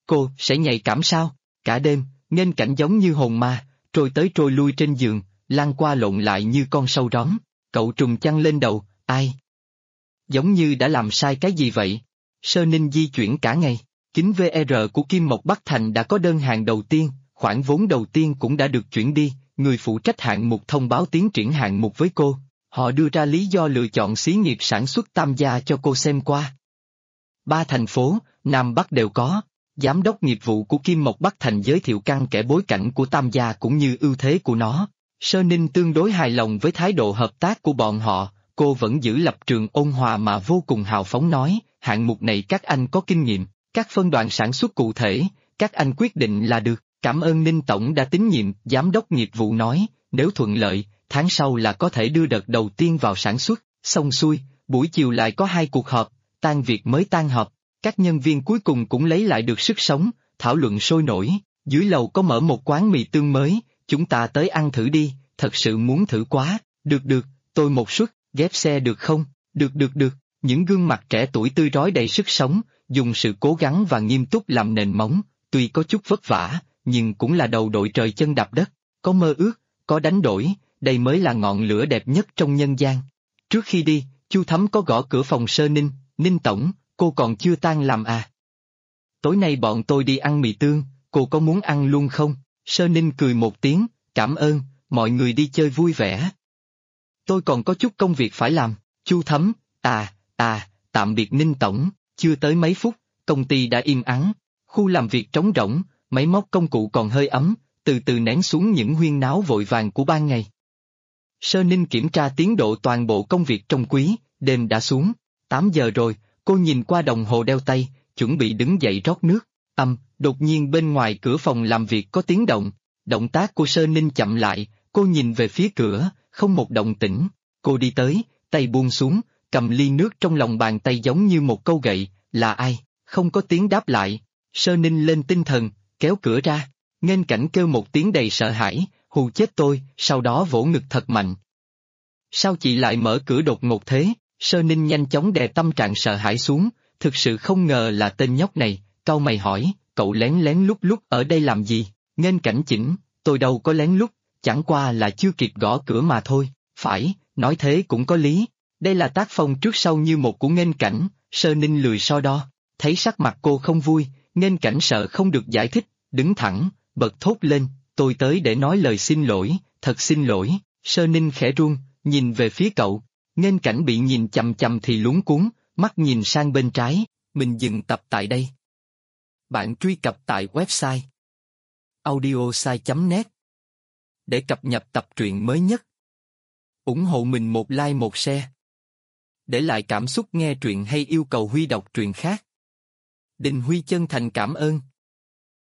Cô sẽ nhạy cảm sao? Cả đêm, nghênh cảnh giống như hồn ma, trôi tới trôi lui trên giường, lăn qua lộn lại như con sâu róm. Cậu trùng chăn lên đầu, ai? Giống như đã làm sai cái gì vậy? Sơ Ninh di chuyển cả ngày. Kính VR của Kim Mộc Bắc Thành đã có đơn hàng đầu tiên, khoản vốn đầu tiên cũng đã được chuyển đi, người phụ trách hạng mục thông báo tiến triển hạng mục với cô. Họ đưa ra lý do lựa chọn xí nghiệp sản xuất Tam Gia cho cô xem qua. 3 thành phố, Nam Bắc đều có. Giám đốc nghiệp vụ của Kim Mộc Bắc Thành giới thiệu căn kẽ bối cảnh của Tam Gia cũng như ưu thế của nó. Sơ Ninh tương đối hài lòng với thái độ hợp tác của bọn họ, cô vẫn giữ lập trường ôn hòa mà vô cùng hào phóng nói, hạng mục này các anh có kinh nghiệm, các phân đoạn sản xuất cụ thể, các anh quyết định là được, cảm ơn Ninh Tổng đã tín nhiệm, giám đốc nghiệp vụ nói, nếu thuận lợi, tháng sau là có thể đưa đợt đầu tiên vào sản xuất, xong xuôi, buổi chiều lại có 2 cuộc họp, tan việc mới tan họp, các nhân viên cuối cùng cũng lấy lại được sức sống, thảo luận sôi nổi, dưới lầu có mở một quán mì tương mới, chúng ta tới ăn thử đi, thật sự muốn thử quá, được, tôi một suất, ghép xe được không, được, những gương mặt trẻ tuổi tươi rói đầy sức sống, dùng sự cố gắng và nghiêm túc làm nền móng, tuy có chút vất vả, nhưng cũng là đầu đội trời chân đạp đất, có mơ ước, có đánh đổi, đây mới là ngọn lửa đẹp nhất trong nhân gian. Trước khi đi, Chu Thấm có gõ cửa phòng Sơ Ninh, Ninh Tổng, cô còn chưa tan làm à? Tối nay bọn tôi đi ăn mì tương, cô có muốn ăn luôn không? Sơ Ninh cười một tiếng, cảm ơn, mọi người đi chơi vui vẻ. Tôi còn có chút công việc phải làm, Chu Thấm, tạm biệt Ninh Tổng, chưa tới mấy phút, công ty đã im ắng, khu làm việc trống rỗng, máy móc công cụ còn hơi ấm, từ từ nén xuống những huyên náo vội vàng của ban ngày. Sơ Ninh kiểm tra tiến độ toàn bộ công việc trong quý, đêm đã xuống, 8 giờ rồi, cô nhìn qua đồng hồ đeo tay, chuẩn bị đứng dậy rót nước, đột nhiên bên ngoài cửa phòng làm việc có tiếng động, động tác của Sơ Ninh chậm lại, cô nhìn về phía cửa, không một động tĩnh, cô đi tới, tay buông xuống, cầm ly nước trong lòng bàn tay giống như một câu gậy, là ai, không có tiếng đáp lại, Sơ Ninh lên tinh thần, kéo cửa ra, nghênh cảnh kêu một tiếng đầy sợ hãi, hù chết tôi, sau đó vỗ ngực thật mạnh. Sao chị lại mở cửa đột ngột thế? Sơ Ninh nhanh chóng đè tâm trạng sợ hãi xuống, thực sự không ngờ là tên nhóc này, cau mày hỏi, cậu lén lén lút lút ở đây làm gì? Nghênh cảnh chỉnh, tôi đâu có lén lút, chẳng qua là chưa kịp gõ cửa mà thôi, phải, nói thế cũng có lý, đây là tác phong trước sau như một của nghênh cảnh, Sơ Ninh lười so đo, thấy sắc mặt cô không vui, nghênh cảnh sợ không được giải thích, đứng thẳng, bật thốt lên, tôi tới để nói lời xin lỗi, thật xin lỗi, Sơ Ninh khẽ run, nhìn về phía cậu, nghênh cảnh bị nhìn chằm chằm thì luống cuống, mắt nhìn sang bên trái, mình dừng tập tại đây. Bạn truy cập tại website audiosai.net để cập nhật tập truyện mới nhất. Ủng hộ mình một like một share. Để lại cảm xúc nghe truyện hay yêu cầu Huy đọc truyện khác. Đình Huy chân thành cảm ơn.